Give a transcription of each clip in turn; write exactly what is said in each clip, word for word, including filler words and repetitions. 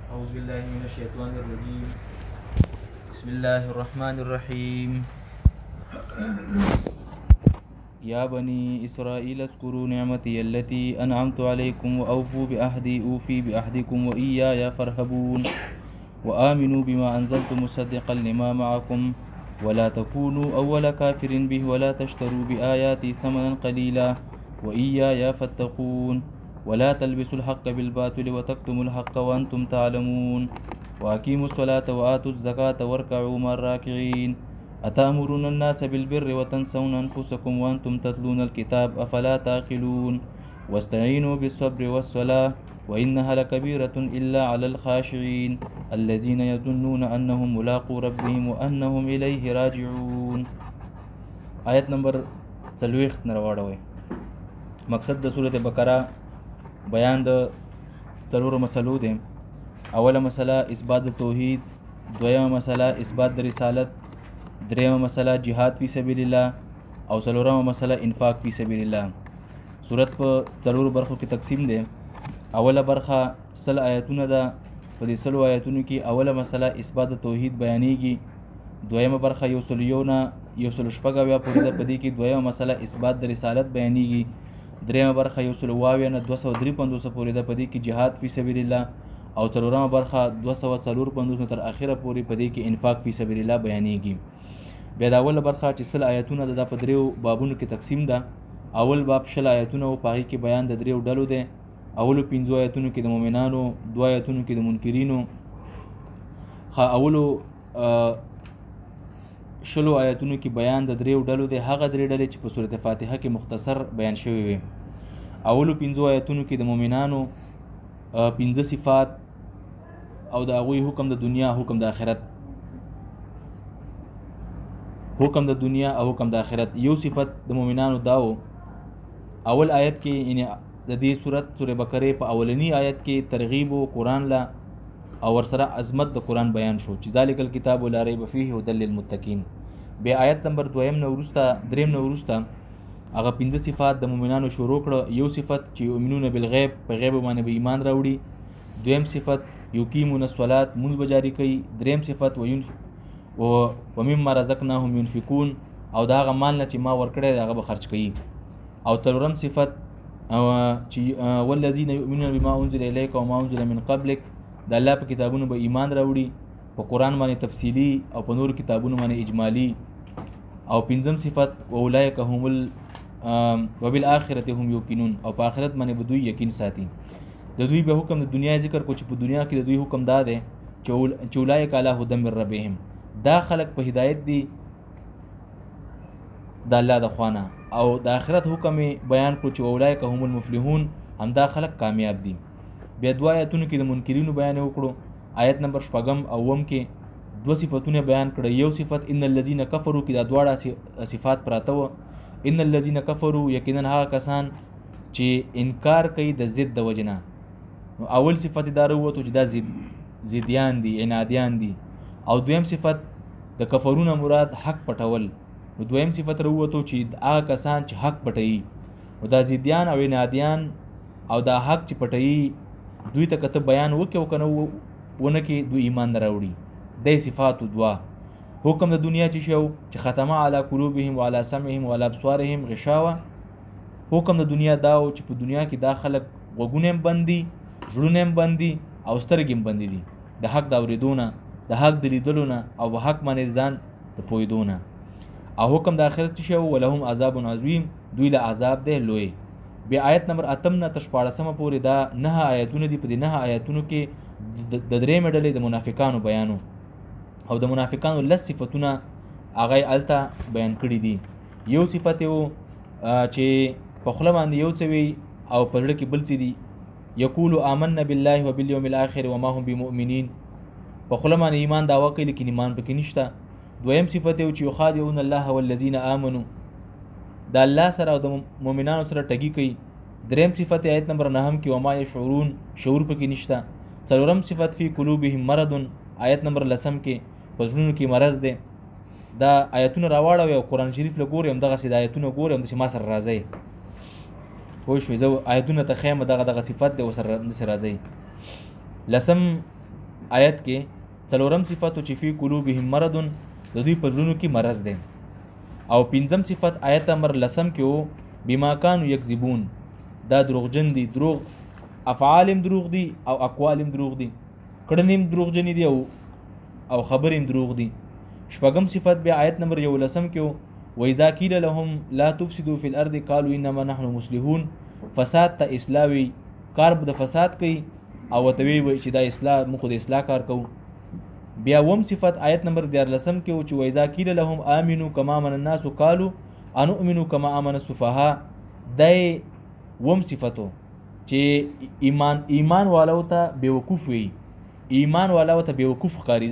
أعوذ بالله من الشيطان الرجيم. بسم الله الرحمن الرحيم. يا بني إسرائيل اذكروا نعمتي التي أنعمت عليكم وأوفوا بعهدي أوفي بعهدكم وإياي فارهبون وآمنوا بما أنزلت مصدقا لما معكم ولا تكونوا أول كافر به ولا تشتروا بآياتي ثمنا قليلا وإياي فاتقون ولا تلبسوا الحق بالباطل وتكتموا الحق وأنتم تعلمون وأقيموا الصلاة وآتوا الزكاة واركعوا مع الراكعين أتأمرون الناس بالبر وتنسون أنفسكم وأنتم تتلون الكتاب أفلا تعقلون واستعينوا بالصبر والصلاة وإنها لكبيرة إلا على الخاشعين الذين يظنون أنهم ملاقو ربهم وأنهم إليه راجعون. آیت نمبر څلوېښت نه راوړوئ. مقصد د سورة بقره بیان د څلورو مسلو دی. اوله مسله اثبات د توحید، دویمه مسله اثبات د رسالت، دریمه مسله جهاد فی سبیل الله او څلورمه مسله انفاق فی سبیل الله. سورت په څلورو برخو کې تقسیم دی. اوله برخه سل آیتونه ده. په دې سلو آیتونو کې اوله مسله اثبات د توحید بیانېږي، دویمه برخه یو سل یو نه یو سل شپږ اویا پورې ده. په دې کې دویمه مسله اثبات د رسالت بیانېږي، دریمه برخه یو سل اوه اویا نه دوه سوه درې پنځوسه پورې ده. په دې کې جهاد فی سبیل الله او څلورمه برخه دوه سوه څلور پنځوس نه تر اخره پورې په دې کې انفاق فی سبیل الله بیانېږي. بیا د اوله برخه چې سل آیتونه ده دا په دریو بابونو کې تقسیم ده. اول باب شل آیتونه او په هغې کې بیان د دریو ډلو دی. اولو پنځو آیتونو کې د مؤمنانو، دوه آیتونو کې د منکرینو. ښه اولو شلو آیتونو کې بیان د دریو ډلو دی، هغه درې ډلې چې په سورة فاتحه کې مختصر بیان شوي وي. اولو پنځو آیتونو کې د مؤمنانو پنځه صفات او د هغوی حکم د دنیا، حکم د آخرت. حکم د دنیا او حکم د آخرت. یو صفت د مؤمنانو داو اول آیت کې، یعنی د دې صورت سورة بقره په اولنی آیت کې ترغیب و قرآن لا او ورسره عظمت د قرآن بیان شو چې ذالک الکتاب لا ریب فیه هدی للمتقین. بیا آیت نمبر دویم نه وروسته دریم نه وروسته هغه پنځه صفات د مؤمنانو شروع کړه. یو صفت چې یؤمنون بالغیب، په غیب باندې به ایمان راوړي. دویم صفت یقیمون الصلاة، مونځ به جاري کوي. دریم صفت ومما رزقناهم ينفقون، او د هغه مال نه چې ما ورکړی دی هغه به خرج کوي. او څلورم صفت چې والذین یؤمنون بما انزل الیک وما انزل من قبلک، د الله په کتابونو به ایمان راوړي، په قرآن باندې تفصیلی او په نور کتابونو باندې اجمالی. او پنځم صفت واولئک هم ال وبالآخرة هم یوقنون، او په آخرت باندې به دوی یقین ساتي. د دوی به حکم د دنیا ذکر کو چې په دنیا کې د دوی حکم دا دی چې اولئک علی هدی من ربهم، دا خلق په هدایت دي د الله د خوانه. او د آخرت حکم بیان کړو چې اولئک هم المفلحون، همدا خلق کامیاب دي. بیا دوه آیتونو کې د منکرینو بیان وکړو. آیت نمبر شپږم او اوم کې دوه صفتونه بیان کړه. یو صفت ان الذين كفروا کې دا دواړه صفات پراته و. ان الذين كفروا یقینا هغه کسان چې انکار کوي د ضد د وجنه. اول صفت دا وروته چې دا ضد ضدیان دي، عنادیان دي. او دویم صفت د کفرونه مراد حق پټول. نو دویم صفت وروته چې هغه کسان چې حق پټوي، نو دا ضدیان او عنادیان او دا حق چې پټوي دوی ته کته بیان وکړو کنه ونه کې دوی ایمان نه راوړي. د صفات دوا حکم د دنیا چې شو چې ختمه علی قلوبهم وعلى سمعهم وعلى ابصارهم غشاوه. حکم د دنیا دا او چې په دنیا کې دا خلک وګونه بندي، ژړونه بندي او سترګې بندي دي د حق د اوریدونه، د حق د لیدلونه او په حق باندې ځان د پویدونه. او حکم د آخرت شو ولهم عذاب عظیم، دوی له عذاب ده لوی. بیا آیت نمبر اتم نه تر شپاړسمه پورې دا نه آیتونه دي. په دې نه آیتونو کې د درې مډلې د منافقانو بیانو او د منافقانو لس صفتونه هغه الته بیان کړي دي. یو صفت یو چې په خوله باندې یو څه وي او په زړه کې بل څه دي. یقول آمنا بالله وبالیوم الاخر وما هم بمؤمنین، په خوله باندې ایمان دعوا کوي لیکن ایمان پکې نشته. دویم صفت یو چې یخادعون الله والذین آمنوا، د الله سره او د مؤمنانو سره ټګي کوي. دریم صفت آیت نمبر نهم کې وما یشعرون، شعور پکې نشته. څلورم صفت فی قلوبهم مرض، آیت نمبر لسم کې په زړونو کې مرض دی. دا آیتونه راواړوي او قرآن شریف له ګوري هم دغسې د آیتونه ګوري هم داسې ما سره راځئ. پوه شوې؟ زه آیتونه ته ښیم دغه دغه صفت دی ورسره داسې راځئ. لسم آیت کې څلورم صفت چې فی قلوبهم مرض د دوی په زړونو کې مرض دی، او پنځم صفت آیت نمبر لسم کې وو بما کانوا یکذبون، دا دروغجن دي، دروغ افعالم دروغ دي او اقوالم دروغ دي، کړنیم دروغجن دي او او خبریم دروغ دي. شپږم صفت بیا آیت نمبر یو لسم کې وو وإذا قیل لهم لا تفسدوا فی الارض قالوا انما نحن مصلحون، فساد ته اصلاح کار د فساد کوي او وتوی وي چې دا اصلاح موږ د اصلاح کار کوو. بیا وم صفت آیت نمبر دیارلسم کې و چې وإذا قیل لهم آمنوا کما آمن الناس قالوا انؤمن کما آمن السفهاء، دای وم صفتو چې ایمان ایمان والو ته بیوقوف وي، ایمان والو ته بیوقوف ښکاري،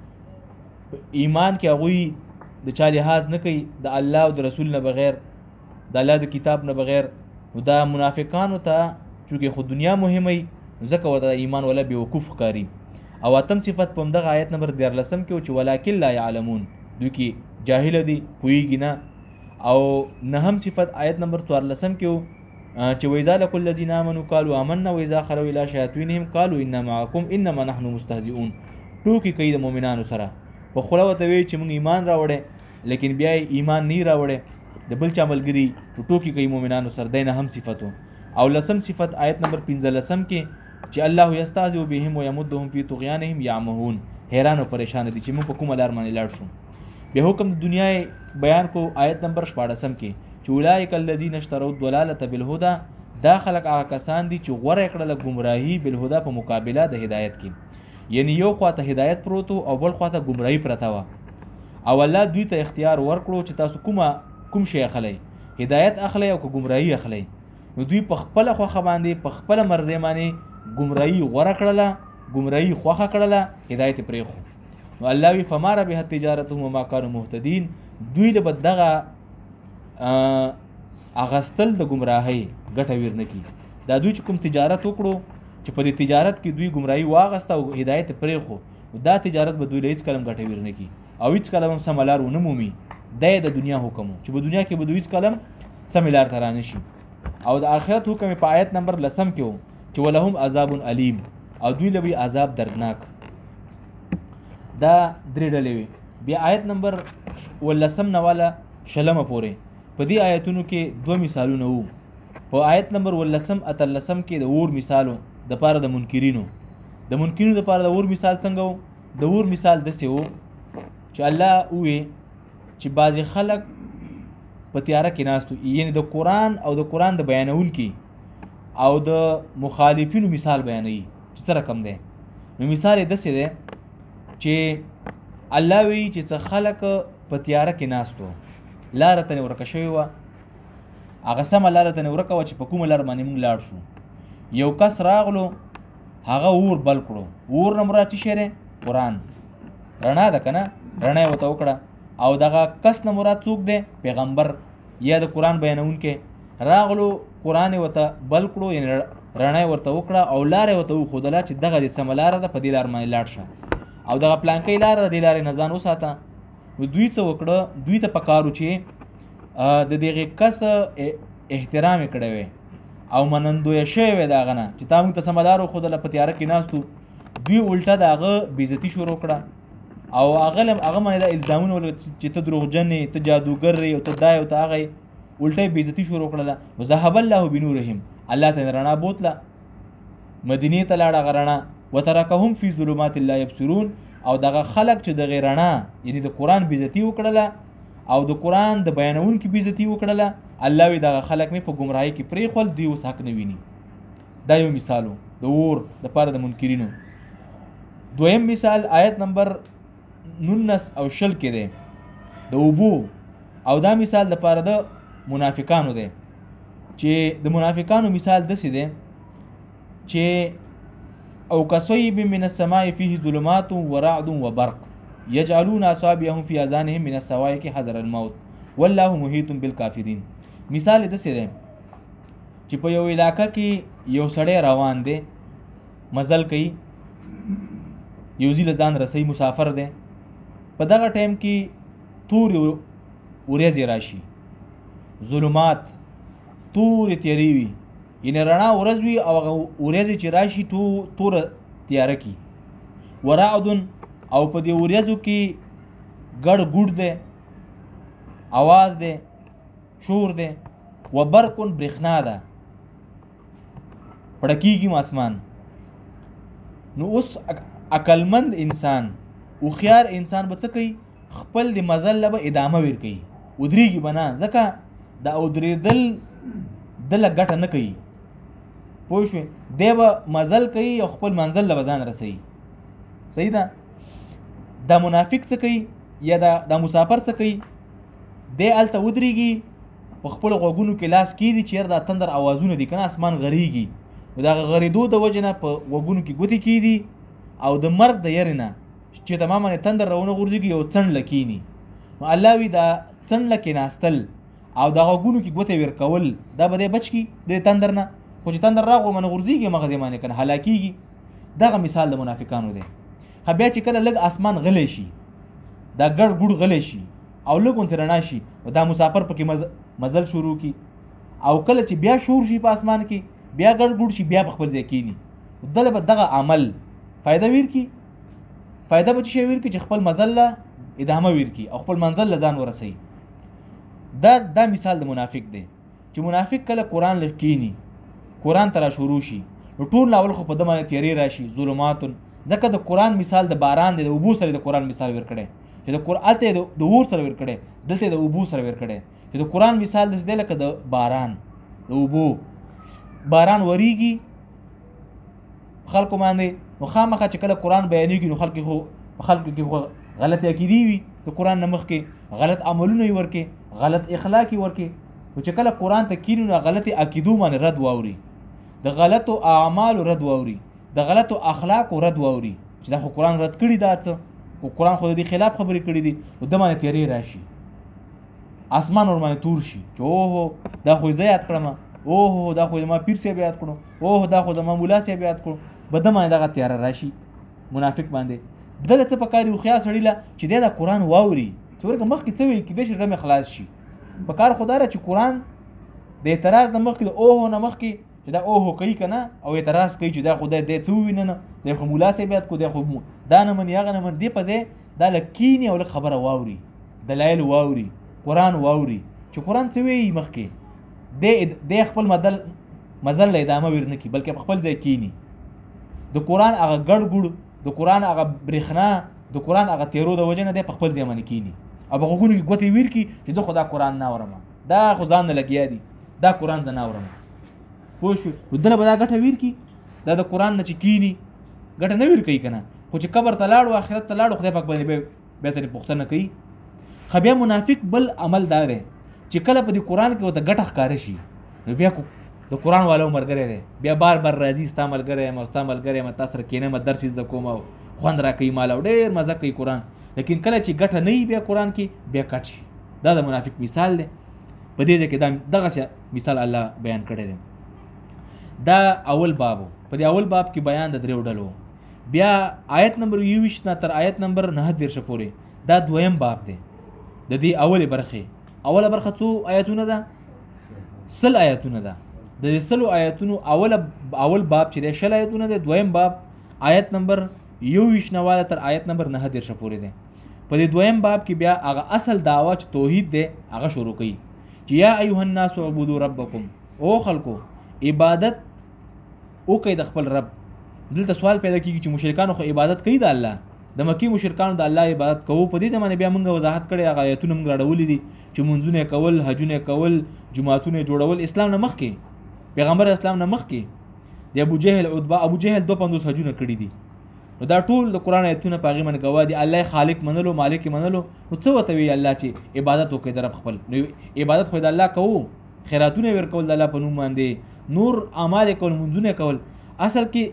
ځکه ایمان کې هغوی د چا لحاظ نه کوي د الله او د رسول نه بغیر، د الله د کتاب نه بغیر. نو دا منافقانو ته چونکې خو دنیا مهمه ځکه ورته ایمان والا بیوقوف ښکاري. او اتم صفت په همدغه آیت نمبر دیارلسم کې و چې ولکن لا یعلمون، دوی کې جاهله دي، پوهېږي نه. او نهم صفت آیت نمبر څوارلسم کې و چې وإذا لقوا الذین آمنوا قالوا آمنا وإذا خلوا إلى شیاطینهم قالوا إنا معکم انما نحن مستهزئون. ټوکې کوي د مؤمنانو سره، په خوله ورته وایي چې موږ ایمان راوړی لیکن بیا یې ایمان نه راوړی، د بل چا ملګري ټوکې کوي مؤمنانو سره، دی نهم صفت و. او لسم صفت آیت نمبر پنځلسم کې چې الله یستهزئ بهم ویمدهم فی طغیانهم یعمهون، حیران او پریشان دي چې موږ په کومه لار باندې لاړ شو. بیا حکم د دنیا بیان کو آیت نمبر شپاړسم کې چې اولئک الذین اشتروا الضلالة بالهدى، دا خلق هغه کسان دي چې غوره کړله گمراهي بالهدى په مقابله د هدایت کې، یعنی یو خواته هدایت پروت او بل خواته گمراهي پرته وه، او الله دوی ته اختیار ورکړو چې تاسو کومه کوم شی اخلئ، هدایت اخلئ او که گمراهي اخلئ. نو دوی په خپله خوښه باندې په خپله مرضۍ باندې گمراهي غوره کړله، گمراهي خوښه کړله، هدایت یې پرېښو. نو الله وی فما ربحت تجارتهم وما كانوا مهتدین، دوی له به دغه اغستل د گمراهۍ ګټه ویر نه کي. دا دوی چې کوم تجارت وکړو چې په دې تجارت کې دوی گمراهي واغسته او هدایت یې پرېښو، دا تجارت به دوی له هېڅ کله هم ګټه ویر نه کي او هېڅ کله هم سمه لار ونه مومي. دا یې د دنیا حکم چې په دنیا کې به دوی هېڅ کله هم سمې لار ته رانه شي. او د آخرت حکم په آیت نمبر لسم کې و چې ولهم عذاب علیم، او دوی له به عذاب دردناک. دا درې ډلې وي. بیا آیت نمبر ولسم نه والا شلمه پورې په دې آیتونو کې دوه مثالونه وو. په آیت نمبر ولسم اتلسم کې د اور مثال د پاره د منکرینو، د منکرینو د پاره د اور مثال څنګه و؟ د اور مثال داسې و چې الله ووی چې بعضې خلک په تیاره کې ناست وي، یعنې د قرآن او د قرآن د بیانونکي او د مخالفینو مثال بیانوي چې څه رقم دی. نو مثال یې داسې دی چې الله وی چې څه خلک په تیاره کې ناست وو، لاره ته ورکه شوې وه، هغه سمه لاره ته ورکه وه چې په کومه لار باندې موږ لاړ شو. یو کس راغلو هغه اور بل کړو، اور نه مراد څه شی دی؟ قرآن، رڼا ده که نه، رڼا یې ورته وکړه. او دغه کس نه مراد څوک دی؟ پیغمبر یا د قرآن بیانونکی. راغلو قرآن یې ورته بل کړو، یعنې رڼا یې ورته وکړه او لاره یې ورته وښودله چې دغه دې سمه لاره ده، په دې لار باندې لاړ شه، او دغه پلانکۍ لاره ده، دې لارې نه ځان وساته. نو دوی څه وکړه؟ دوی ته پکار و چې د دغې کس احترام یې کړی وی او منندویه شوی وی د هغه نه چې تا موږ ته سمه لاره وښودله، په تیاره کې ناست وو. دوی الټه د هغه بېعزتي شروع کړه او هغه هغه باندې دا الزامونه ول چې ته دروغجن یې، ته جادوګر یې، او ته دا یې او ته هغه یې، الټه یې بېعزتي شروع کړله. وذهب الله بنورهم، الله ته رڼا بوتله، مدینې ته لاړه هغه رڼا. وترکهم فی ظلمات لا یبصرون، او دغه خلق چې دغه رڼا یعنی د قرآن بېعزتي وکړله او د قرآن د بیانونکي بېعزتي وکړله، الله وی دغه خلق مې په ګمراهۍ کې پرېښول، دوی اوس حق نه ویني. دا یو مثال و د اور دپاره د منکرینو. دویم مثال آیت نمبر نولس او شل کې دی د اوبو، او دا مثال دپاره د منافقانو دی چې د منافقانو مثال داسې دی چې او کصیب من السماء فيه ظلمات ورعد وبرق یجعلون اصابعهم فی اذانهم من الصواعق حذر الموت والله محیط بالکافرین. مثال یې داسې دی چې په یو علاقه کې یو سړی روان دی، مزل کوي، یو ځای له ځان رسوي، مسافر دی. په دغه ټایم کې تورې ورېځې راشي، ظلمات، تورې تیارې وي، یعنې رڼا ورځ وي او هغه ورېځې چې راشي توره تیاره کي. ورعد او په دې وریځو کې ګډ ګوډ دی، आवाज دی، شور دی، وبرق برېښنا ده، پړکیږي اسمان. نو اوس عقلمند انسان، هوښیار انسان به څه کوي؟ خپل د مزل له به ادامه ورکوي، ودرېږي به نه، ځکه د اودرېدل دله ګټه نه کوي. پوه شوې؟ دی به مزل کوي او خپل منزل له به ځان رسوي. صحیح ده؟ دا منافق څه کوي یا دا, دا مسافر څه کوي؟ دی هلته ودرېږي، په خپل غوږونو کې لاس کېږدي چې یار دا تندر اوازونه دي که نه، اسمان غریږي. نو د هغه غرېدو د وجې نه په غوږونو کې ګوتې کېږدي او د مرګ د یرې نه چې تماما تندر راونه غورځېږي یو څنډ له کېني. نو الله وي دا څنډ له کېناستل او د غوږونو کې ګوتې ورکول دا به دی بچ کړي د تندر نه، خو چې تندر راغو منه غورځېږي مغز یې باندې که نه هلاکېږي. دغه مثال د منافقانو دی. خو بیا چې کله لږ اسمان غلی شي، دا ګډ ګوډ غلی شي او لږ غوندې رڼا شي، نو دا مسافر پکې مز... مزل شروع کی. او کله چې بیا شور شي په اسمان کې، بیا ګډ ګوډ شي، بیا په خپل ځای کېني، دله به دغه عمل فایده ورکړي. فایده به څه شی ورکړي؟ چې خپل مزل له ادامه ورکړي او خپل منزل له ځان ورسوي. دا دا مثال د منافق دی چې منافق کله قرآن له کېني، قرآن ته را شروع شي، نو ټول اول خو په ده باندې تیارې راشي، ظلمات. ځکه د قرآن مثال د باران دی، د اوبو سره د قرآن مثال ورکړی چې د قرآن هلته د اور سره ورکړی، دلته د اوبو سره ورکړی. چې د قرآن مثال داسې دی لکه د باران، د اوبو. باران وریږي خلکو باندې، نو خامخا چې کله قرآن بیانېږي نو خلک خو خلکو کې خو غلطې عقیدې وي، د قرآن نه مخکې غلط عملونه یې ورکې، غلط اخلاق یې ورکې. نو چې کله قرآن ته کیني نو غلطې عقیدو باندې رد واوري، د غلطو اعمالو رد واوري، د غلطو اخلاقو رد واوري چې دا خو قرآن رد کړي، دا څه خو قرآن خو د دې خلاف خبرې کړي دي، نو د باندې تیارې راشي، اسمان ور باندې تور شي چې اوهو دا خو زه یاد کړم، اوهو دا خو زما پیر صاحب یاد کړو، اوهو دا خو زما مولا صاحب یاد کړو، به د باندې دغه تیاره راشي منافق باندې. دله څه پکار دي هوښیار سړي له چې دی دا قرآن واوري، چې ورکه مخکې څه وایي کیدای شي زړه مې خلاص شي. پکار خو دا ده چې قرآن د اعتراض نه مخکې، د اوهو نه مخکې چې دا اوهو کوي که نه او اعتراض کوي چې دا خو دی دی څه ووینه نه، دی خو مولا صاحب یاد کړو، دی خو دا نه مني هغه نه مني، دې په ځای دا لږ کیني او لږ خبره واوري، دلایل واوري، قرآن واوري چې قرآن څه وایي مخکې، دی خپل مدل مزل له ادامه ور نه کړي بلکې په خپل ځای کیني. د قرآن هغه ګډ ګوډ، د قرآن هغه برېښنا، د قرآن هغه تیرو د وجې نه دی په خپل ځای باندې کیني او په غوږونو کې ګوتې ورکړي چې زه خو دا قرآن نه اورم، دا خو ځان نه لګیا دي، دا قرآن زه نه اورم. پوه شوې؟ نو دله به دا ګټه ورکړي، دا د قرآن نه چې کیني ګټه نه ورکوي که نه، خو چې قبر ته لاړو آخرت ته لاړو خدای پاک باندې بیا ترې پوښتنه کوي. خو بیا منافق بل عمل دا دی چې کله په دې قرآن کې ورته ګټه ښکاره شي نو بیا د قرآن والو ملګری دی، بیا بار بار راځي ستا ملګری یم او ستا ملګری یم، تا سره کښېنم درس زده کوم او خوند راکوي مال او ډېر مزه کوي قرآن. لیکن کله چې ګټه نه وي بیا قرآن کې بیا کټ شي. دا د منافق مثال دی. په دې ځای کې دا دغسې مثال الله بیان کړی دی. دا اول باب. په دې اول باب کې بیان د دریو ډلو، بیا آیت نمبر یوویشت نه تر آیت نمبر نهه دېرشه پورې دا دویم باب دی د دې اولې برخې. اوله برخه څو آیتونه ده؟ سل آیتونه ده. د دې سلو آیتونو اوله اول باب چې دی شل آیتونه دی، دویم باب آیت نمبر یوویشت نه واله تر آیت نمبر نهه دېرشه پورې دی. په دې دویم باب کې بیا هغه اصل دعوه چې توحید دی هغه شروع کوي چې یا ایها الناس اعبدوا ربکم، او خلکو عبادت وکړئ د خپل رب. دلته سوال پیدا کېږي چې مشرکانو خو عبادت کوي د الله، د مکی مشرکانو د الله عبادت کوو. په دې زمانه بیا موږ وضاحت کړی، هغه آیتونه موږ راډولي دي چې منځونه کول، حجونه کول، جماعتونه جوړول اسلام نه مخکې، پیغمبر اسلام نه مخکې د ابو جهل عتبه ابو جهل دو پنځوس حجونه کړي دي. نو دا ټول د قرآن آیتونه په هغې باندې ګواه دي. الله خالق منلو، مالک منلو، نو څه ورته وایي الله چې عبادت وکړئ د رب خپل. نو عبادت خو د الله کوو، خیراتونه ورکول د الله په نوم باندې، نور اعمال کول، منځونه کول. اصل کې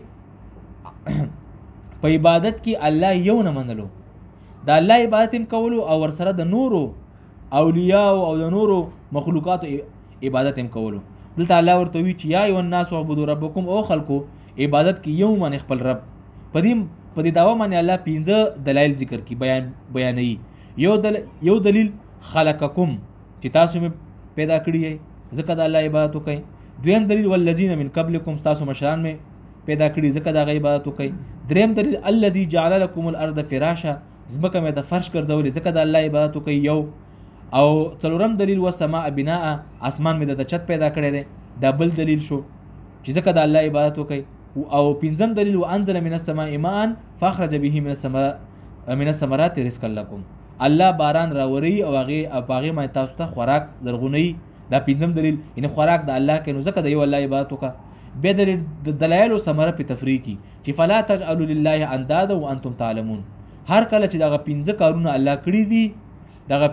په عبادت کې الله یو نه منلو، د الله عبادت هم کولو او ورسره د نورو اولیاء او د نورو مخلوقاتو عبادت هم کولو. دلته الله ورته وی چې یا ایها الناس اعبدوا ربکم، او خلکو عبادت کې یو من خپل رب. په دې په دې دعوه باندې الله پنځه دلایل ذکر کی بیان بیانوي. یو دل یو دلیل خلقکم چې تاسو مې پیدا کړی یې ځکه د الله عبادت وکړئ. دویم دلیل والذین من قبلکم، تاسو مشران مې پیدا کړي ځکه د هغه عبادت وکړئ. دریم دلیل الذي جعل لكم الارض فراشا ځمکه مې د فرش ګرځولې ځکه د الله عبادت وکړئ یو. او څلورم دلیل والسماء بناء اسمان مې د چت پیدا کړی دی دا بل دلیل شو چې ځکه د الله عبادت وکړئ. او پنځم دلیل وانزل من السماء ماء فاخرج به من السماء من الثمرات رزقا لكم الله باران راوري او هغه هغه ما تاسو ته خوراک زرغونی. دا پنځم دلیل ان خوراک د الله کې نو ځکه د یو الله عبادت وکړه. به دلیل د دلایل او ثمره په تفریقي چې فلا تجعلوا لله اندادا وانتم تعلمون. هر کله چې دغه پنځه کارونه الله کړی دي دغه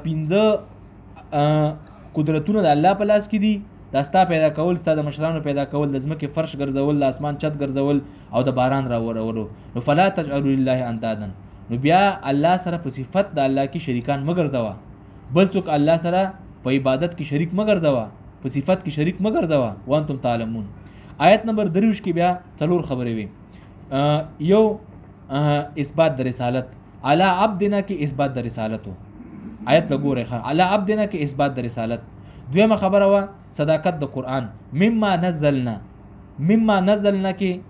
پنځه قدرتونه د الله په لاس کې دي دا ستا پیدا کول ستا د مشرانو پیدا کول د ځمکې فرش ګرځول د اسمان چت ګرځول او د باران راورولو. نو فلا تجعلوا لله اندادا نو بیا الله سره په صفت د الله کې شریکان مه ګرځوه بل څوک الله سره په عبادت کې شریک مه ګرځوه په صفت کې شریک مه ګرځوه وانتم تعلمون. آیت نمبر درویش کې بیا څلور خبرې وي. یو اثبات د رسالت علی عبدنا کې اثبات د رسالتو آیت لګورئ ښه علی عبدنا کې اثبات د رسالت. دویمه خبره وا صداقت د قرآن مما نزلنا مما نزلنا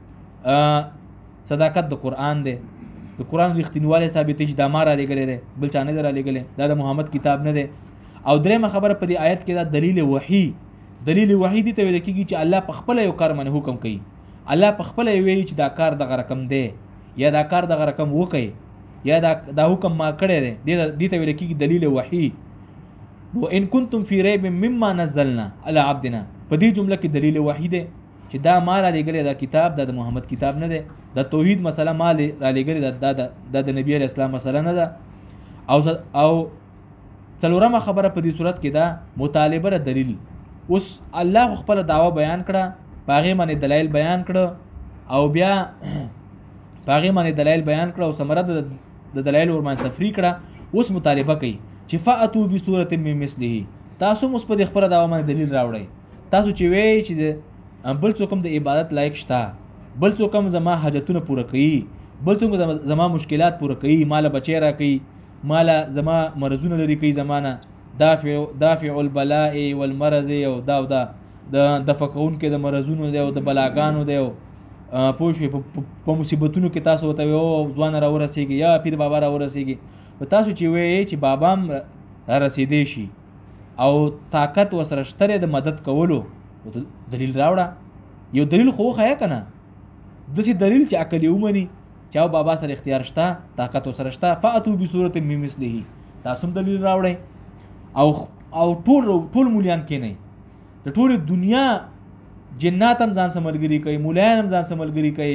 کې صداقت د قرآن دی د قرآن رښتینوالی ثابتې چې دا ما را لېږلی دی بل چا نه دی را لېږلی دا د محمد کتاب نه دی. او دریمه خبره په دې آیت کې دا دلیل وحی دلیل وحی دي ته ویل کېږي چې الله په خپله یو کار باندې حکم کوي الله په خپله یې وایي چې دا کار دغه رقم دی یا دا کار دغه رقم وکړئ یا دا دا حکم ما کړی دی دې ته ویل کېږي دلیل وحی. وان کنتم فی ریب مما نزلنا علی عبدنا په دې جمله کې دلیل وحی دی چې دا ما را لېږلی دا کتاب دا د محمد کتاب نه دی د توحید مسله ما را لېږلی دا دا د نبی علیه السلام مسله نه ده. او او څلورمه خبره په دې صورت کې دا مطالبه د دلیل. اوس الله خپل دعوه بیان کړه په هغې باندې دلایل بیان کړه او بیا په هغې باندې دلایل بیان کړه او ثمره د دلایل ورباندې تفریق کړه. اوس مطالبه کوي چې فاتو بصورت من مثله تاسو مو په دې خپله دعوه باندې دلیل راوړئ تاسو چې وایئ چې بل څوک هم د عبادت لایق شته بل څوک هم زما حاجتونه پوره کوي بل څوک زما مشکلات پوره کوي ماله بچی را کوي ماله زما مرضونه لري کوي زمانه دافع دافع البلاء والمرض او دا او دا د دفع کوونکي د مرضونو دی او د بلاګانو دی او پوه شوې په مصیبتونو کې تاسو ورته وایئ ځوانه راورسېږي یا پیر بابا راورسېږي و تاسو چې وایئ چې بابا هم را رسېدی شي او طاقت ورسره شته د مدد کولو دلیل راوړه یو دلیل خو وښیه که نه داسې دلیل چې عقل یې ومني چې او بابا سره اختیار شته طاقت ورسره شته فاتو بصورت من مثله تاسو هم دلیل راوړئ او او ټول ټول مولیان کېنئ د ټولې دنیا جنات هم ځان سره ملګري کوي مولیان هم ځان سره ملګري کوي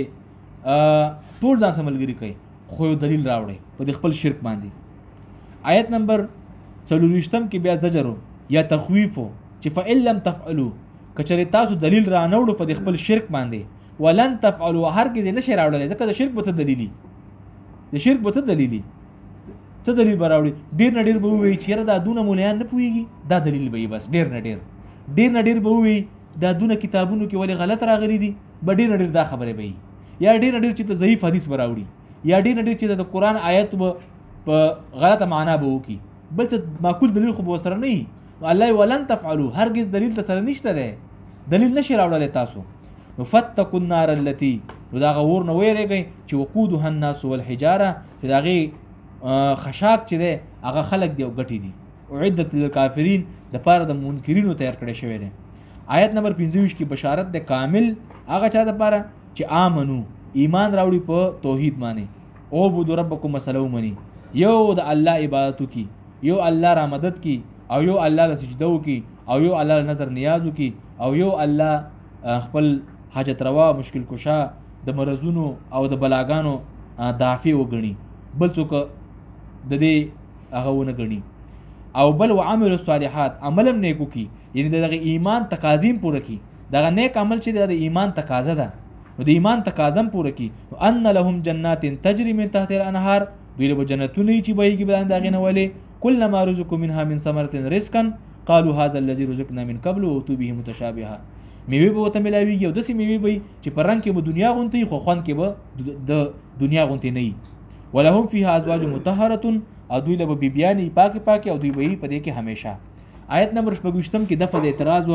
ټول ځان سره ملګري کوي خو یو دلیل راوړئ په د خپل شرک باندې. آیت نمبر څلورویشتم کې بیا زجر یا تخویف چې فإن لم تفعلوا کچرې تاسو دلیل را نه وړو په د خپل شرک باندې ولن تفعلوا هرګز یې نشئ راوړلی ځکه د شرک به څه دلیلي د شرک به څه دلیلي څه دلیل به راوړي ډېر نه ډېر به ووایي چې یاره دا دونه مولیان نه پوهېږي دا دلیل به وي بس ډېر نه ډېر ډېر نه ډېر به ووایي دا دونه کتابونو کې ولې غلط راغلي دي به ډېر نه ډېر دا خبرې به وي یا ډېر نه ډېر چې ته ضعیف حدیث به راوړي یا ډېر نه ډېر چې د قرآن آیت به په غلطه معنا به وکړي بل څه معقول دلیل خو به ورسره نه وي. الله ولن تفعلوا هرګز دلیل ته سره نشته دی دلیل نشي راوړلی تاسو. نو فاتقوا النار التي نو د هغه اور نه ویرېږئ چې وقودها الناس والحجاره چې د هغې خشاک چې دی هغه خلک دی او ګټې دي اعدت للکافرین دپاره د منکرینو تیار کړی شوی دی. آیت نمبر پنځه ویشت کې بشارت دی کامل هغه چا دپاره چې آمنو ایمان راوړي په توحید باندې او عبدوا ربکم مسله ومني یو د الله عبادت وکړي یو الله را مدد کړي او یو الله له سجده وکړي او یو الله له نظر نیاز وکړي او یو الله خپل حاجت روا مشکل کشا د مرضونو او د بلاګانو دافع وګڼي بل څوک د دې هغه ونه ګڼي او بل وعمل الصالحات عملم نیک وکړي یعنی دغه ایمان تقاضیم پوره کړي دغه نیک عمل چې د ایمان تقاضا ده نو د ایمان تقاضم پوره کړي ان لهم جنات تجري من تحت الانهار دوی له جنتونه چې بهیږي بلاندې هغې نه ولې كلما رزقوا منها من ثمرة رزقا قالوا هذا الذي رزقنا من قبل واتوا به متشابها میوې به ورته میلاویږي او داسې میوې به چې په رنګ کې به دنیا غوندې خو خوند کې به د دنیا غوندې نه وي ولهم فيها ازواج مطهرة او دوی له به بیبیانې پاکې پاکې او دوی به یې په دې کې همیشه. آیت نمبر شپږ ویشتم کې دفع د اعتراض وه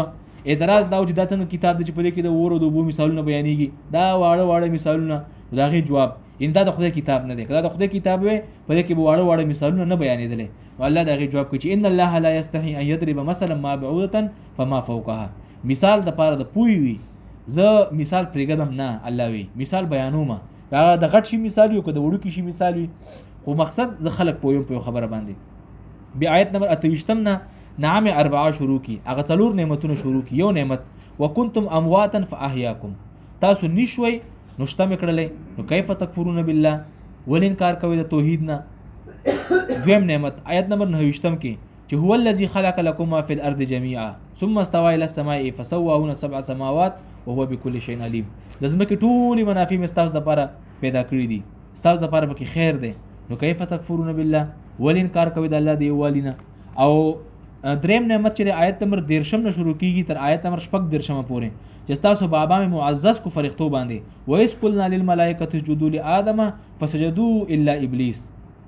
اعتراض دا و چې دا څنګه کتاب دی چې په دې کې د اور او د اوبو مثالونه بیانېږي، دا واړه واړه مثالونه. د هغې جواب ان دا د خدای کتاب نه دی، که دا د خدای کتاب وی په دې کې به واړه واړه مثالونه نه بیانېدلې. نو الله د هغې جواب کوي چې ان الله لا یستحي ان یضرب مثلا ما بعوضة فما فوقها. مثال د پاره د پوی وي، زه مثال پرېږدم نه، الله وی مثال بیانوم. هغه د غټ شي مثال وي که د وړوکي شي مثال وي، خو مقصد زه خلک پویم په خبره باندې. بیا آیت نمبر اتویشتم نه نعم اربعه شروع کی، هغه څلور نعمتونه شروع کی. یو نعمت وکنتم امواتا فاحیاکم، تاسو نشوي نو شته مې کړلې، نو کیف تکفرون بالله، ولې انکار کوئ د توحید نه. دویم نعمت آیت نمبر نهویشتم کې چې هو الذي خلق لكم ما في الارض جميعا ثم استوى الى السماء فسواهن سبع سماوات وهو بكل شيء عليم. د ځمکې ټولې منافع مې ستاسو دپاره پیدا کړي دي، ستاسو دپاره پکې خیر دی، نو کیف تکفرون بالله، ولې انکار کوئ د الله د یووالي نه. او دریم نعمت چې آیت نمبر دیرشم نه شروع کیږي تر آیت نمبر شپږ دیرشمه پورې چې ستاسو بابا مې معزز کو فرښتو باندې وإذ قلنا للملائکة اسجدوا لآدم فسجدوا الا ابلیس.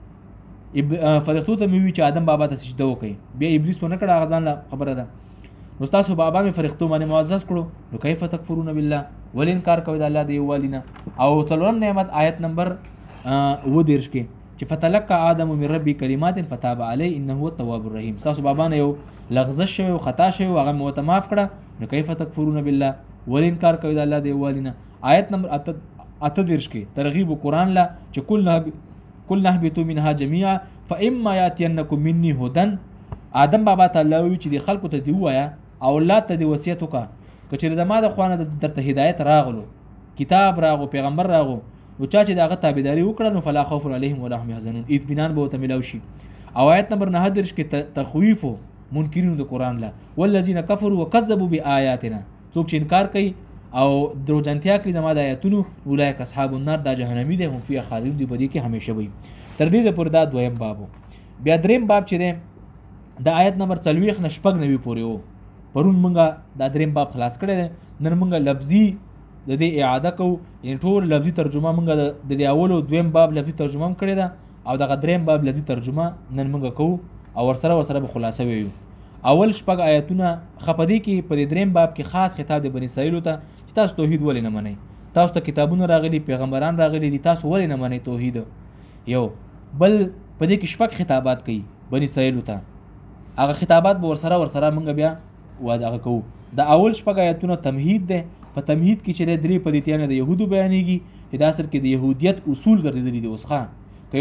فرښتو ته مې وی چې آدم بابا ته سجده وکړي، بیا ابلیس ونه کړه، هغه ځان له خبره ده. نو ستاسو بابا مې فرښتو باندې معزز کړو، نو کیف تکفرون بالله، ولې انکار کوئ د الله د یووالي نه. او څلورم نعمت آیت نمبر اووه دیرش کې چې فتلقى آدم من ربي کلمات فتاب علیه انه هو التواب الرحیم. تاسو بابا نه یو لغزش شوی او خطا شوی هغه مو ته معاف کړه، نو کیف تکفرون بالله، ولې انکار کوئ د الله د یووالي نه. آیت نمبر اته دیرش کې ترغیب قرآن لا چې کل کل نهبطوا منها جميعا فاما یاتینکم مني هدى. آدم بابا تعالی وی چې د خلکو ته دی وایا، اولاد ته دی وصیت وکړه، کچې زما د خوانه درته هدایت راغلو، کتاب راغو، پیغمبر راغو، نو چا چې دغه تابعداري وکړه نو فلا خوف علیهم ولا هم يحزنون، اطمینان به ورته ملاو شي. او آیت نمبر نه درش کې تخویف منکرینو د قرآن لا والذین کفروا وکذبوا بآیاتنا، څوک چې انکار کوي او دروغجنتیا کوي زما د آیاتونو اولئک اصحاب النار، دا جهنمی دي، هم فیها خالدون دي، په دې کې همیشه وي. تر دې پورې دا دویم بابو. بیا دریم باب چې دی د آیت نمبر څلوېښت نه شپږ نوي پورې و. پرون مونږه دا دریم باب خلاص کړی دی، نن مونږه لفظي د دې اعاده کوو، یعنې ټول لفظي ترجمه مونږه د دې اول او دویم باب لفظي ترجمه هم کړې ده، او دغه دریم باب لفظي ترجمه نن مونږه کوو او ورسره ورسره به خلاصه ویو. اول شپږ آیتونه خپدي کې په دې دریم باب کې خاص خطاب د بني اسرائیل ته چې تاسو توحید ولې نه منئ، تاسو ته کتابونه راغلي، پیغمبران راغلي دي، تاسو ولې نه منئ توحید. یو بل په دې کې شپږ خطابات کوي بني اسرائیل ته، هغه خطابات به ورسره ورسره مونږ بیا واده کوو. د اول شپږ آیتونه تمهید ده، په تمهید کې چې درې پلیتیانه د یهودو بیانېږي چې دا اصل کې د یهودیت اصول ګرځېدلي دي. اوس ښه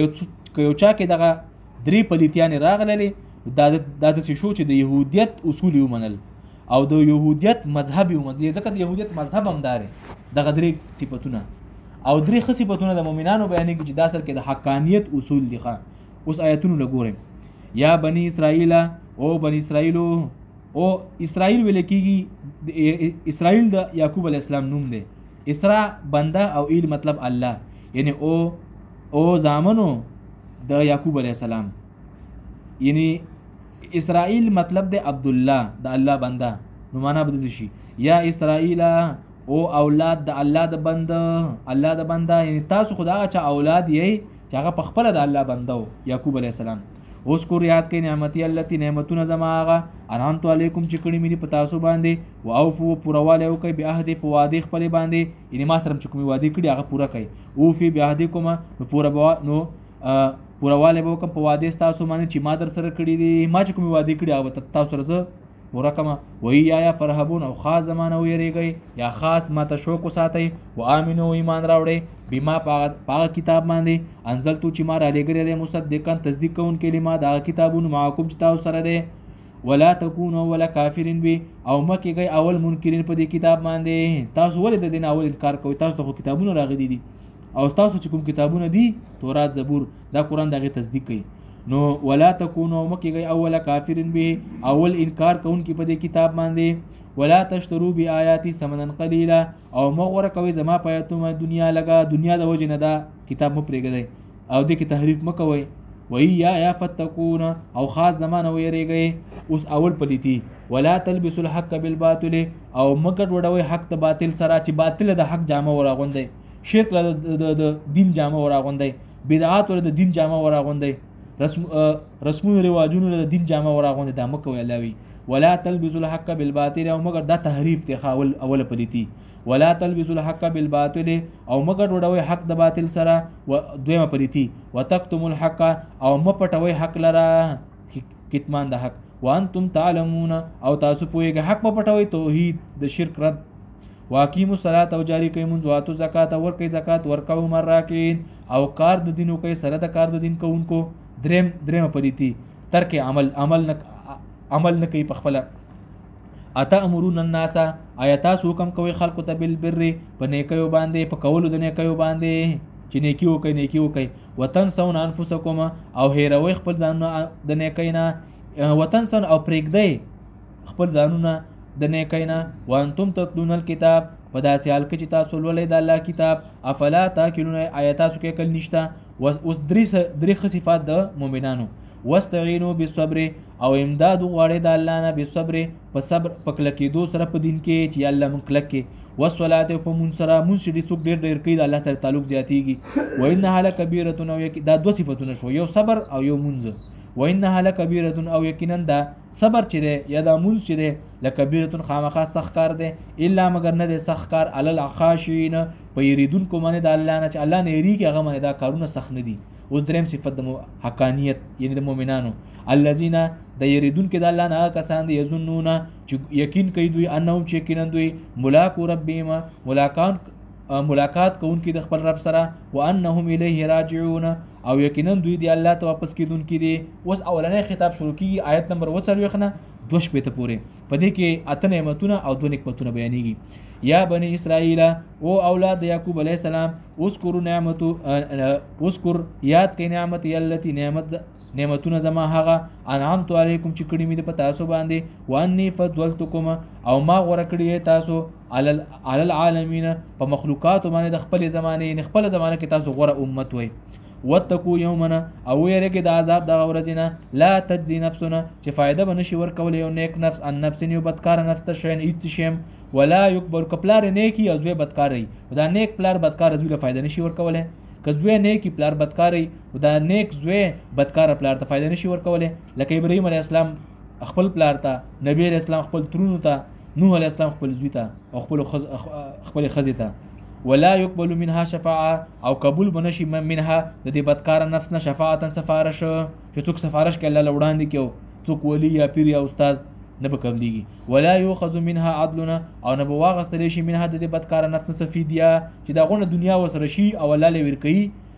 که یو چا کې دغه درې پلیتیانې راغللې، دا دا داسې شو چې د یهودیت اصول یې ومنل او د یهودیت مذهب یې ومنل، ځکه د یهودیت مذهب همدا دی. دغه درې صفتونه او درې ښه صفتونه د مؤمنانو بیانېږي چې دا اصل کې د حقانیت اصول دي. ښه اوس آیتونو لګورئ. یا بني اسرائیل، او بني اسرائیلو، او اسرائیل ویل کېږي، اسرائیل د یعقوب علیه السلام نوم دی. اسرا بنده او ایل مطلب الله، یعنی او او زامنو د یعقوب علیه السلام، یعنی اسرائیل مطلب دی عبدالله، د الله بنده، نو معنا به شي یا اسرائیل او اولاد د الله د بنده، الله د بنده، یعنی تاسو خدا چا اولاد یې چې هغه په خپل د الله بنده و یعقوب علیه السلام. اوس کو یاد کې نعمتي التي نعمتونه زما هغه انعمت علیکم چې کړي مې په تاسو باندې، او اوفو پورواله وکړئ بعهد په وعده خپل باندې، یعنی ما سره چې کوم وعده کړي هغه پوره کړئ. اوفي بعهدکم، نو پوره نو پورواله به وکم په وعده تاسو باندې چې ما در سره کړي دي، ما چې کوم وعده کړي هغه تاسو سره پورا کما. وی یا یا فرحبون، او خاص زمانه ویریږئ یا خاص ما ته شوق وساتئ، و امنو ایمان راوړئ بما پاغه کتاب باندې انزلتو چې ما را لګرې دی مصدقا تصدیق کوونکی لما دا کتابونو معکوم چې تاسو سره دی. ولا تکونوا ولا کافرین بی، او مکیږئ اول منکرین په دې کتاب باندې. تاسو ولې د دین اول انکار کوئ؟ تاسو ته خو کتابونه راغلي دي، او تاسو چې کوم کتابونه دي تورات زبور دا قرآن دغه تصدیق کوي. نو ولا تکونوا مکیږئ اول کافرین به، اول انکار کوونکی په دې کتاب باندې. ولا تشتروا بیااتی ثمنا قلیلا، او مغوره کوي زما په آیاتونو دنیا لگا، دنیا د وجه نه دا کتاب مو پرېږدئ او دې کې تحریف مکوئ. وی یا یا فتقون، او خاص زمانه ویریږئ. اوس اول پلیتی ولا تلبسوا الحق بالباطل، او مګډ وډوي حق ته باطل سره، چې باطل د حق جامه وراغوندئ، شرک د دین جامه وراغوندئ، بدعات ور د دین جامه وراغوندئ، رسم رسمو رواجونو د دین جامه وراغوندئ، دا مکوئ. الله وی ولا تلبسوا الحق بالباطل او مگر دا تحریف ته خاول اول پلیتی ولا تلبسوا الحق بالباطل او مگر وډوي حق د باطل سره و دویمه پلیتی وتکتموا الحق او مپټوي حق لرا کتمان د حق وانتم تعلمون او تاسو پوهیږئ حق مپټوي توحید د شرک رد واقیموا الصلاة او جاری کوي منځ واتو زکات ور کوي زکات ور کوي مراکین او کار د دینو کوي سره د کار د دین کوونکو دریم دریم پلیتی ترک عمل عمل نه عمل نه کوي په خپل اتامرون الناس آیات حکم کوي خلق ته بالبر په نیکیو باندې په کولو د نیکیو باندې چې نیکی وکي نیکی وکي وتنسون انفسکم او هیروي خپل ځانونه د نیکینا وتنسون او پرېږدي خپل ځانونه د نیکینا وانتم تتلون الكتاب په داسې حال کې چې تاسو لولئ د الله کتاب افلا تاکلون آیات کې کل نشته اوس درې درې صفات د مؤمنانو واستعینوا بالصبر او امداد غواړي د الله نه بالصبر په صبر په کلکېدو سره په دین کې چې الله مونږ کلک کې والصلاة په مونږ سره مونږ چې څوک ډېر ډېر کوي د الله سره تعلق زیاتېږي وانها لکبیرة او دا دوه صفتونه شو یو صبر او یو مونځ وانها لکبیرة او یقینا دا صبر چې دی یا دا مونځ چې دی لکبیرة خامخا سخت کار دی الا مگر نه دی سخت کار علی الخاشعین په یریدونکو باندې د الله نه چې الله نه یریږي هغه باندې دا کارونه سخت نه دي اوس دریم صفت د حقانیت یعنی د مؤمنانو الذين د یریدون کې د الله نه کسان دي یظنون چې یقین کوي دوی انهم چې یقینا دوی ملاقات ربهم ملاقات ملاقات کوونکي د خپل رب سره وانهم الیه راجعون او یقینا دوی دی الله ته واپس کیدونکي دي اوس اولنې خطاب شروع کیږي آیت نمبر اوه نه دوه شپېته پورې په دې کې اته نعمتونه او دوه نعمتونه بیانېږي یا بني اسرائیل او اولاد یعقوب علیہ السلام اذکروا نعمت اذکر یاد کې نعمت یلتی نعمت نعمتونه زما هغه انعمت علیکم چې کړي مې په تاسو باندې وانی فضلتکم او ما غوړه کړی تاسو علی العالمین په مخلوقات باندې د خپل زمانه خپل زمانه کې تاسو غوړه امت وای واتقوا یومنا او یریږي د عذاب د ورځې لا تجزي نفسنا چې فائدہ بنشي ورکول یو نیک نفس ان نفس یو بدکار نفس ته شین ایت شیم ولا یکبر کپلار نیکی او زوی بدکاری دا نیک پلار بدکار زوی له فائدہ نشي ورکوله کزوی نیکی پلار بدکاری دا نیک زوی بدکار پلار ته فائدہ نشي ورکوله لکه ابراهیم علیه السلام خپل پلار ته نبی علیه السلام خپل ترونو ته نوح علیه السلام خپل زوی ته او خپل خز خپل خزی ته ولا يقبل منها شفاعه او قبول بنشي منها د دې بدکار نفس نه شفاعتا سفارش چې څوک سفارش کوي الله وړاندې کیو څوک ولی یا پیر یا استاد نه بکمليږي ولا يؤخذ منها عدلنا او نه بواغستل شي منها د دې بدکار نفس سفیدیا چې دا غونه دنیا وسره شي او الله لوي کوي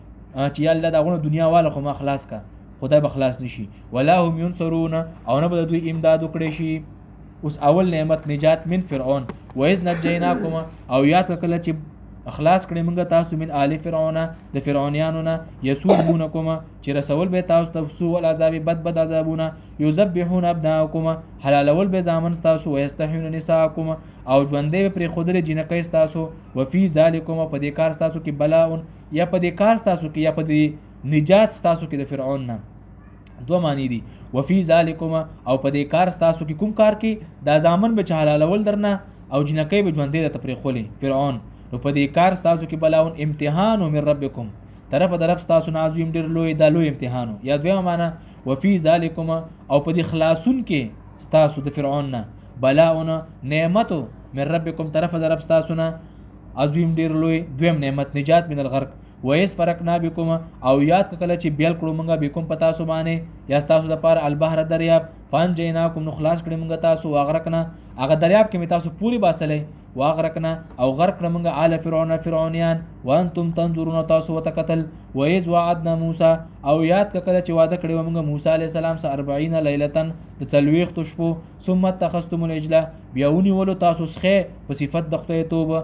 چې الله دا غونه دنیا والا خو ما خلاص کا خدای به خلاص نشي ولا هم ينصرون او نه به دوی امداد وکړي شي اوس اول نعمت نجات من فرعون وإذ نجيناكم او یاد کله چې اخلاص کړي موږ تاسو من آل فرعون د فرعونانو نه یسوبونکم چې رسول به تاسو ته سوء العذاب بد بد عذابونه یذبحون ابناءکم حلالول به زامن تاسو ويستحيون نساءکم او ژوندې پر خودره جنکې تاسو وفي ذالکم په دې کار تاسو کې بلاء یا په دې کار تاسو کې یا په دې نجات تاسو کې د فرعون نه دوه معنی دي وفي ذالکم او په دې کار تاسو کې کوم کار کې دا زامن به حلالول درنه او جنکې به ژوندې ته پر خولې فرعون نو په دې کار تاسو کې بلاون امتحان من ربکم طرف درف تاسو نازویم ډیر لوی د لوی امتحانو یا دویمه معنا وفي ذالکم او په دې خلاصون کې تاسو د فرعون نه بلاون نعمت من ربکم طرف درف تاسو نه عظیم ډیر لوی دویم نعمت نجات من الغرق ویس فرقنا بكم او یاد کله چې بیل کړو مونږه بكم پتا سو باندې یا تاسو د پار البحر دریاب فان جیناکم نو خلاص کړی مونږه تاسو واغرقنا هغه دریاب کې می تاسو پوری باسلې واغرقنا او غرق مونږه آل فرعون فرعونیان وانتم تنظرون تاسو وتقتل ویز وعدنا موسی او یاد کله چې وعده کړی مونږه موسی علی السلام سره أربعين لیلتن د تلويخ شپو ثم تخستم العجل بیاونی ولو تاسو سخه په صفت د خدای توبه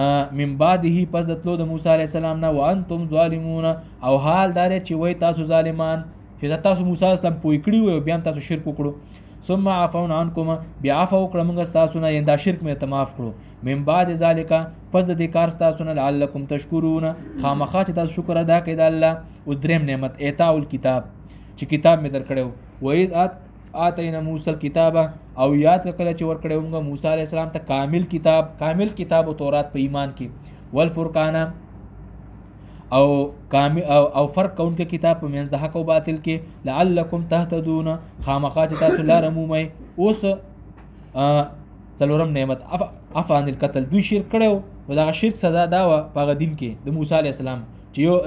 من بعده پس د تلو د موسی علی السلام نه وانتم ظالمون او حال دار چې وای تاسو ظالمان چې تاسو موسی اسلام پوي کړی وي بیا تاسو شرک وکړو ثم عفونا عنكم بعفو کړمږه تاسو نه یندا شرک مې تماف کړو من بعد ذالک پس د دې کار تاسو نه لعلکم تشکرون خامخا چې تاسو شکر ادا کړئ د الله او دریم نعمت اعطاء الكتاب چې کتاب مې درکړو وایز ات آتینا موسی الكتاب او یاد کله چې ور کړو موسی علی السلام ته کامل کتاب کامل کتاب او تورات په ایمان کې والفرقان او کامل او, او فرق کون کې کتاب په منځ د حق او باطل کې لعلکم تهتدون خامخا چې تاسو لار مومئ اوس څلورم نعمت عفو عن القتل، دوی شرک کړو نو دغه شرک سزا دا وه په هغه دین کې د موسی علیه السلام چې یو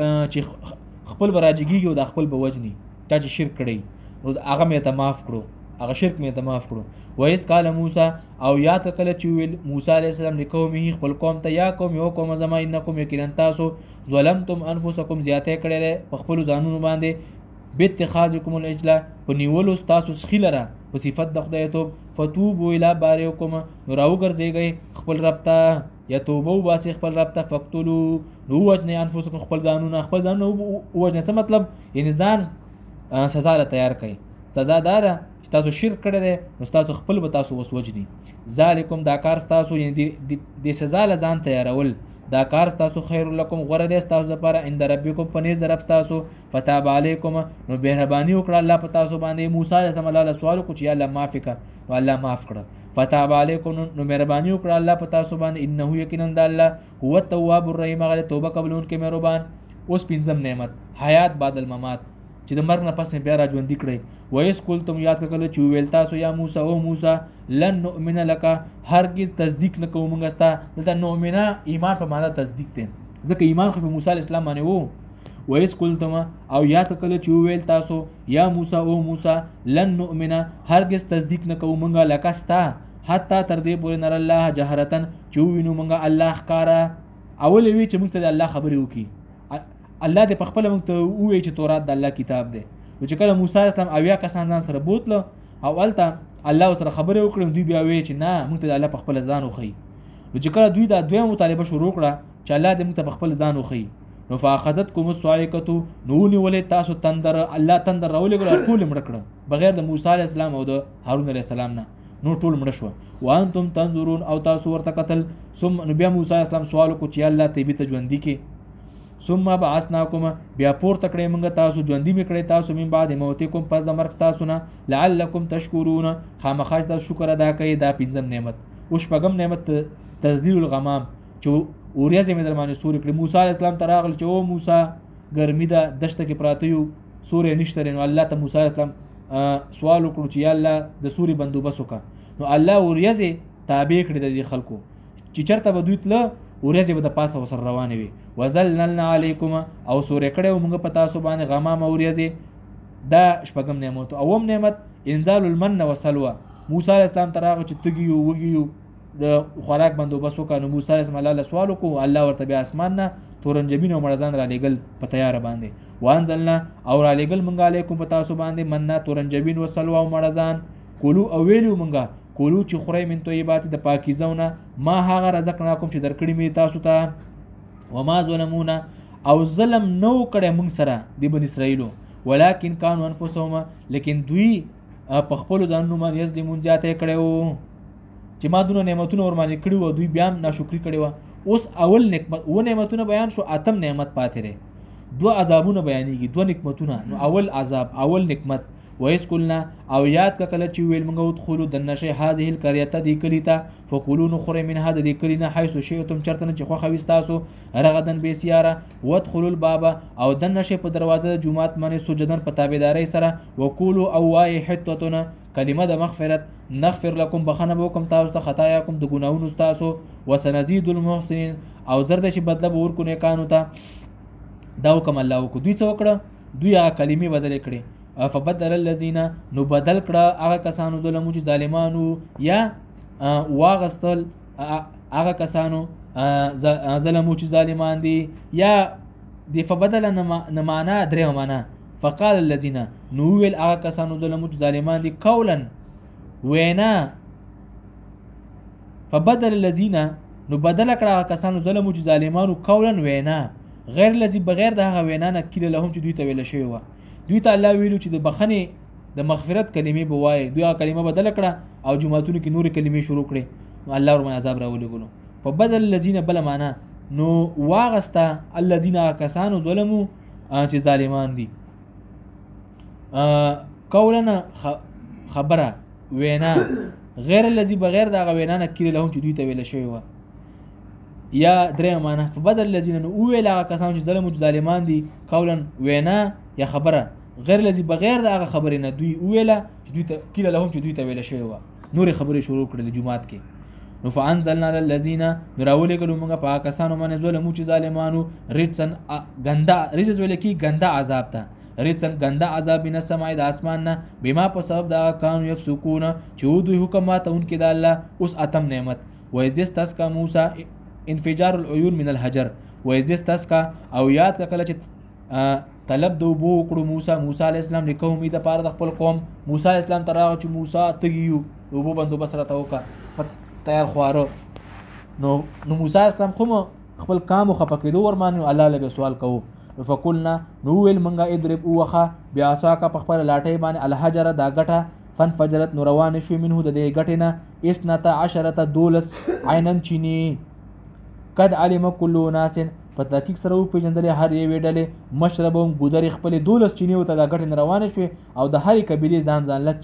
چې خپل به راجګېږي او د خپل به وجني چا چې شرک کړی نو هغه مې ته معاف کړو، هغه شرک مې ته معاف کړو. وایس قال موسی او یاد کله چې ویل موسی علیه السلام لقومه خپل قوم ته یا قوم یو قوم زما انکم یقینا تاسو ظلمتم انفسکم زیاته کړی په خپل ځانونو باندې باتخاذکم العجل په نیولو تاسو سخیلره په صفت د خدای توب فتوبوا الی بارئکم نو راو ګرځېږئ خپل رب ته یا توبه وباسئ خپل رب ته فقتلوا نو وجنئ انفسکم خپل ځانونه خپل ځانونه وجنئ څه مطلب یعنی ځان سزا له تیار کړئ. سزا داره چې تاسو شرک کړی دی نو تاسو خپل به تاسو اوس وجني. ذالکم دا کار ستاسو یعنی د سزا له ځان تیارول دا کار ستاسو خیر لکم غوره دی ستاسو لپاره عند ربکم په نزد رب ستاسو فتاب علیکم نو مهرباني وکړه الله په تاسو باندې. موسی علیه السلام الله سوال وکړو چې یا الله معاف کړه نو الله معاف کړه. فتاب علیکم نو مهرباني وکړه الله په تاسو باندې انه یقینا د الله هو التواب الرحیم هغه توبه قبلونکی مهربان. اوس پنځم نعمت حیات بعد الممات چې د مرګ نه پس مې بیا را ژوندي کړئ. ویس قلتم یاد کړه چې ویل تاسو یا موسی او موسی لن نؤمن لك هرگز تصدیق نه کوو موږ ستا. دلته نؤمنه ایمان په معنا تصدیق دی ځکه ایمان خو په موسی علیه السلام باندې وو. ویس قلتم او یاد کړه چې ویل تاسو یا موسی او موسی لن نؤمن هرگز تصدیق نه کوو موږ لك ستا حتی تر دې پورې نر الله جهرتن چې وینو موږ الله ښکاره. اول وی چې موږ ته د الله خبرې وکړي الله دې په خپل موږ ته ووایي چې تورات د الله کتاب دی. نو چې کله موسی علیه السلام اویا کسان ځان سره بوتله او هلته الله سره خبرې وکړې دوی بیا وایي چې نه موږ ته د الله په خپل ځان وښیي. نو چې کله دوی دا دویم مطالبه شروع کړه چې الله دې موږ ته په خپل ځان وښیي نو فاخذتکم الصاعقه نو ونیولې تاسو تندر الله تندر راولېږله ټول مړه کړه بغیر د موسی علیه السلام او د هارون علیه السلام نه نو ټول مړه شوه. وانتم تنظرون او تاسو ورته کتل. ثم نو بیا موسی علیه السلام سوال وکړو چې الله ته به ته ژوندي کې ثم بعثناکم بیا پورته کړی موږ تاسو ژوندي مې کړی تاسو من بعد موتکم پس د مرګ تاسو نه لعلکم تشکرون خامخا تاسو شکر ادا کوئ. دا پنځم نعمت. او شپږم نعمت تذلیل الغمام چې اوریځې مې در باندې سوري کړې. موسی علیه السلام ته راغله چې او موسی ګرمي ده دشته کې پراته یو سوري نشته نو الله ته موسی علیه السلام سوال وکړو چې یا الله د سوري بندوبست وکړه. نو الله اوریځې تابع کړې د دې خلکو چې چېرته به دوی تله ورځې به د پاسه ورسره روانې وي. وظللنا علیکم او سورې کړی موږ په تاسو باندې غمام ورځې. دا شپږم نعمت. اوم نعمت انزال المن والسلوى. موسی علیه السلام ته راغی چې تږي یو وږي یو د خوراک بندوبست وکړه. نو موسی علیه السلام الله سوال وکړو الله ورته بیا اسمان نه تورنجبین او مړزان را لېږل په تیاره باندې. وانزلنا او را لېږل موږ علیکم په تاسو باندې منه تورنجبین والسلوى او مړزان. کولو او ویلو موږ کولو چې خورئ من طیبات د پاکیزونه ما هغه رزقناکم چې درکړي مې تاسو ته. وما ظلمونا او ظلم نو کړی موږ سره د بني اسرائیلو ولکن کانوا انفسهم لیکن دوی په خپلو ځانونو باندې یظلمون زیاتی کړی وو چې ما دونه نعمتونه ورباندې کړي وو دوی بیا هم ناشکري کړې وه. اوس اول نعمت اوه نعمتونه بیان شو اتم نعمت پاتې دی. دوه عذابونه بیانېږي دوه نعمتونه. نو اول عذاب اول نعمت. ویس قلنا او یاد کا کله چې ویل موږ ودخلوا دنشئ هذه القريه دې کلی ته فکلوا نخروا من هذا دې کلی نه حيث شئتم چرته چې خو خوي تاسو رغدن به سیاره وادخلوا الباب او دنشئ په دروازه د جمعات باندې سجدن په تابعداري سره وقولوا او وای حتتنا کلمه د مغفرت نغفر لكم بخنه وکم تاسو ته خطاياكم د ګناہوں تاسو وسنزيد المحسنين او زرد شي بدله به ورکو نه کانو ته دا حکم الله کو دوی څو کړه دوی هغه کلمې بدل کړي. فبدل الذين نو بدل کړه هغه کسانو ظلمو چې ظالمانو یا واغستل هغه کسانو ظلمو چې ظالمان دي یا دی فبدل نه معنا درې معنا. فقال الذين نو ویل هغه کسانو ظلمو چې ظالمان دي قولا وینا. فبدل الذين نو بدل کړه هغه کسانو ظلمو چې ظالمانو قولا وینا غیر الذي بغیر د هغه وینا نه کله لهم چې دوی ته ویل شوی و. دوی ته الله ویلو چې د بخنه د مغفرت کلمې به وایي دوی هغه کلمه بدل کړه او جمعتونو کې نور کلمې شروع کړې نو الله ورمن عذاب راولېږلو. فبدل الذين بل معنا نو واغستا الذين کسانو ظلمو چې ظالمان دي قولنا خبره وینا غیر الذي بغیر د هغه وینا نه کړي لهم چې دوی ته ویل شوی و. یا درې معنا فبدل الذين نو ویل هغه کسانو چې ظلمو ظالمان دي قولا وینا یا خبره غیر الذي بغیر د هغه خبرې نه دوی ویله چې دوی ته کله لهم چې دوی ته ویل شوی و. نورې خبرې شروع کړلې جمعات کې. نو فانزلنا للذین نو راولېږلو موږ په هغه کسانو باندې ظلمو چې ظالمانو رجسن ګنده رجس ویل کی ګنده عذاب ته رجسن ګنده عذاب من السماء د اسمان نه بما په سبب د کانو یفسقون چې دوی حکم ماتونکي د الله. اوس اتم نعمت وإذ استسقى موسی انفجار العيون من الحجر. وإذ استسقى او یاد کله چې طلب د اوبو وکړو موسی موسی علیه السلام لقومه د پاره د خپل قوم. موسی علیه السلام ته راغی چې موسی تږي یو اوبو بندوبست راته وکړه په تیار خواره. نو نو موسی علیه السلام خو خپل کام خو خفه کېدو ورمانه الله له سوال کوو. فقلنا نو ویل منګه ادرب اوخه بیاساکه په خپل لاټۍ باندې الحجر دا غټه فانفجرت نو روان شو منه د دې غټه نه اسنتا عشرة دولس عینن چینی قد علم كل ناس په تحقیق سره پیژندل هر یوې ډلې مشربهم ګودرې خپل دولس چینی او ته د غټه روانه شو او د هرې قبیله ځان ځان لچ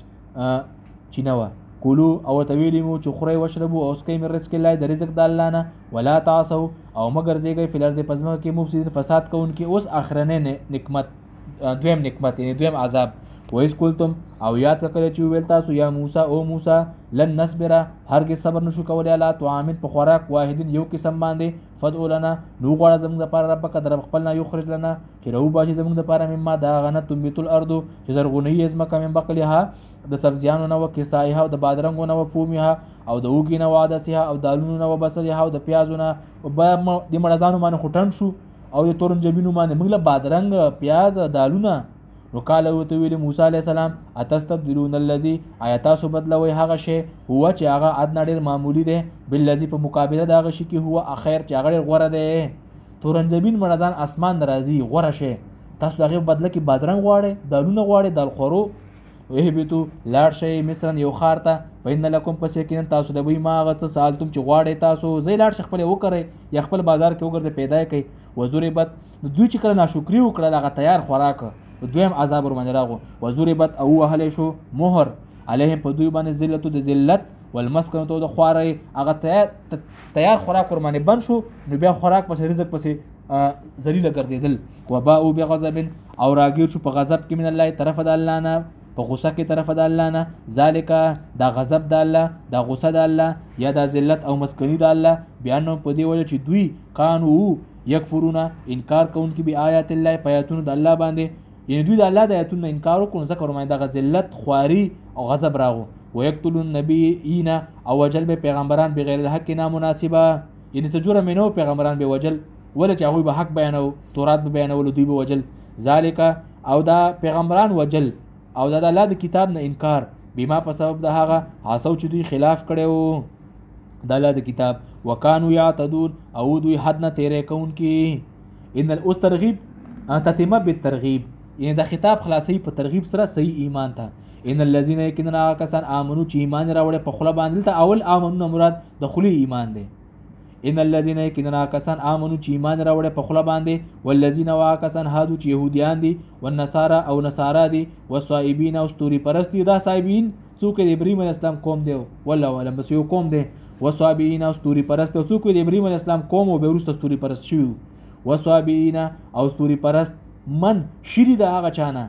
چینوه. کولو او تویلی مو چې خوري وشربو او اسکې من رزق الله د رزق د الله نه ولا تعصوا او مگر زیږي فلر د پزما کې مفسدين فساد کوونکي. اوس اخرنه نعمت دویم نعمت یعنی دویم عذاب. وایس قلتم او یاد کړئ چې ویل تاسو یا موسی او موسی لن نصبر هرګز صبر نشو کولای الله طعام په خوراک واحدین یو قسم باندې فدعو لنا نو غواړه زموږ لپاره ربک در خپلنا یو خرج لنا چې راو باشي زموږ لپاره مما دا غنه تنبت الارض چې زرغونی ازمکه من بقلها د سبزیانو نه او کسایها او د بادرنګو نه او فومها او د اوګي نه وادسها او دالونو نه او بسلها او د پیازو نه د مړزانو باندې خټن شو او د تورنجبینو باندې موږ له بادرنګ پیاز دالونه. نو قال وته ویل موسی علیه السلام اتستبدلون الذي آیاتاسو بدلوي هغه شی هو چې هغه ادنا ډیر معمولی دی بالذي په مقابله د هغه شی کې هو اخر چې هغه غوړه دی. تورنجبین مړزان اسمان ناراضي غوړه شی تاسو دغه بدله کې بادرنګ غواړي دالونه غواړي دال خورو وهبتو لاړ شي مصر یو خار ته فإن لكم فسكن تاسو د وی ما غڅ سالتم چې غواړي تاسو زی لاړ شي خپل وکړي یا خپل بازار کې وګرځي پیدا کوي. وزوربت دوی چې کله ناشکری وکړه دغه تیار خوراک دویم عذاب ور باندې راغو. وزوربت او وهله شو مهر علیهم په دوی باندې ذلت د ذلت والمسكن تو د خواري هغه تیار تیار خوراک ور باندې بن شو. نو بیا خوراک پس رزق پسې ذلیل ګرځیدل. وباء بغضب او راګیر شو په غضب کې من الله طرف د الله نه په غصه کې طرف د الله نه. ذالک دا غضب د الله دا غصه د الله یا د ذلت او مسکنی د الله بیان په دی وجه چې دوی کانو یکفرون انکار کوونکي به آیات الله پیاتون د الله باندې یعنی دوی د الله د آیاتونو انکار وکړو ځکه ورمای د ذلت خواري او غضب راغو. ويقتلون النبيين او وجل به پیغمبران بغیر الحق نامناسبه یعنی سجوره مینو پیغمبران به وجل ول چې هغه به حق بیانو تورات به بیانول دوی به وجل. ذالک او دا پیغمبران وجل او دا د الله د کتاب نه انکار بما په سبب د هغه حاسو چې دوی خلاف کړو د الله د کتاب. وکانو یعتدون او دوی حد نه تیرې کوونکي. ان الاسترغیب تتمه بالترغیب یعنی دا خطاب خلاصي په ترغیب سره صحیح ایمان ته. ان الذين يكننا کسان امنو چې ایمان راوړي په خله باندې ته اول امنو مراد د خلی ایمان دی. ان الذين يكننا کسان امنو چې ایمان راوړي په خله باندې والذین واکسان هادو چې يهوديان دي والنصارى او نصارا دي والصائبین او ستوري پرستی دا صائبین څوک د ابراهيم اسلام قوم دی والله ولهم بس یو قوم دی. والصائبین او ستوري پرست څوک د ابراهيم اسلام قوم او بیرسته ستوري پرست شي. والصائبین او ستوري پرست من شری د هغه چانه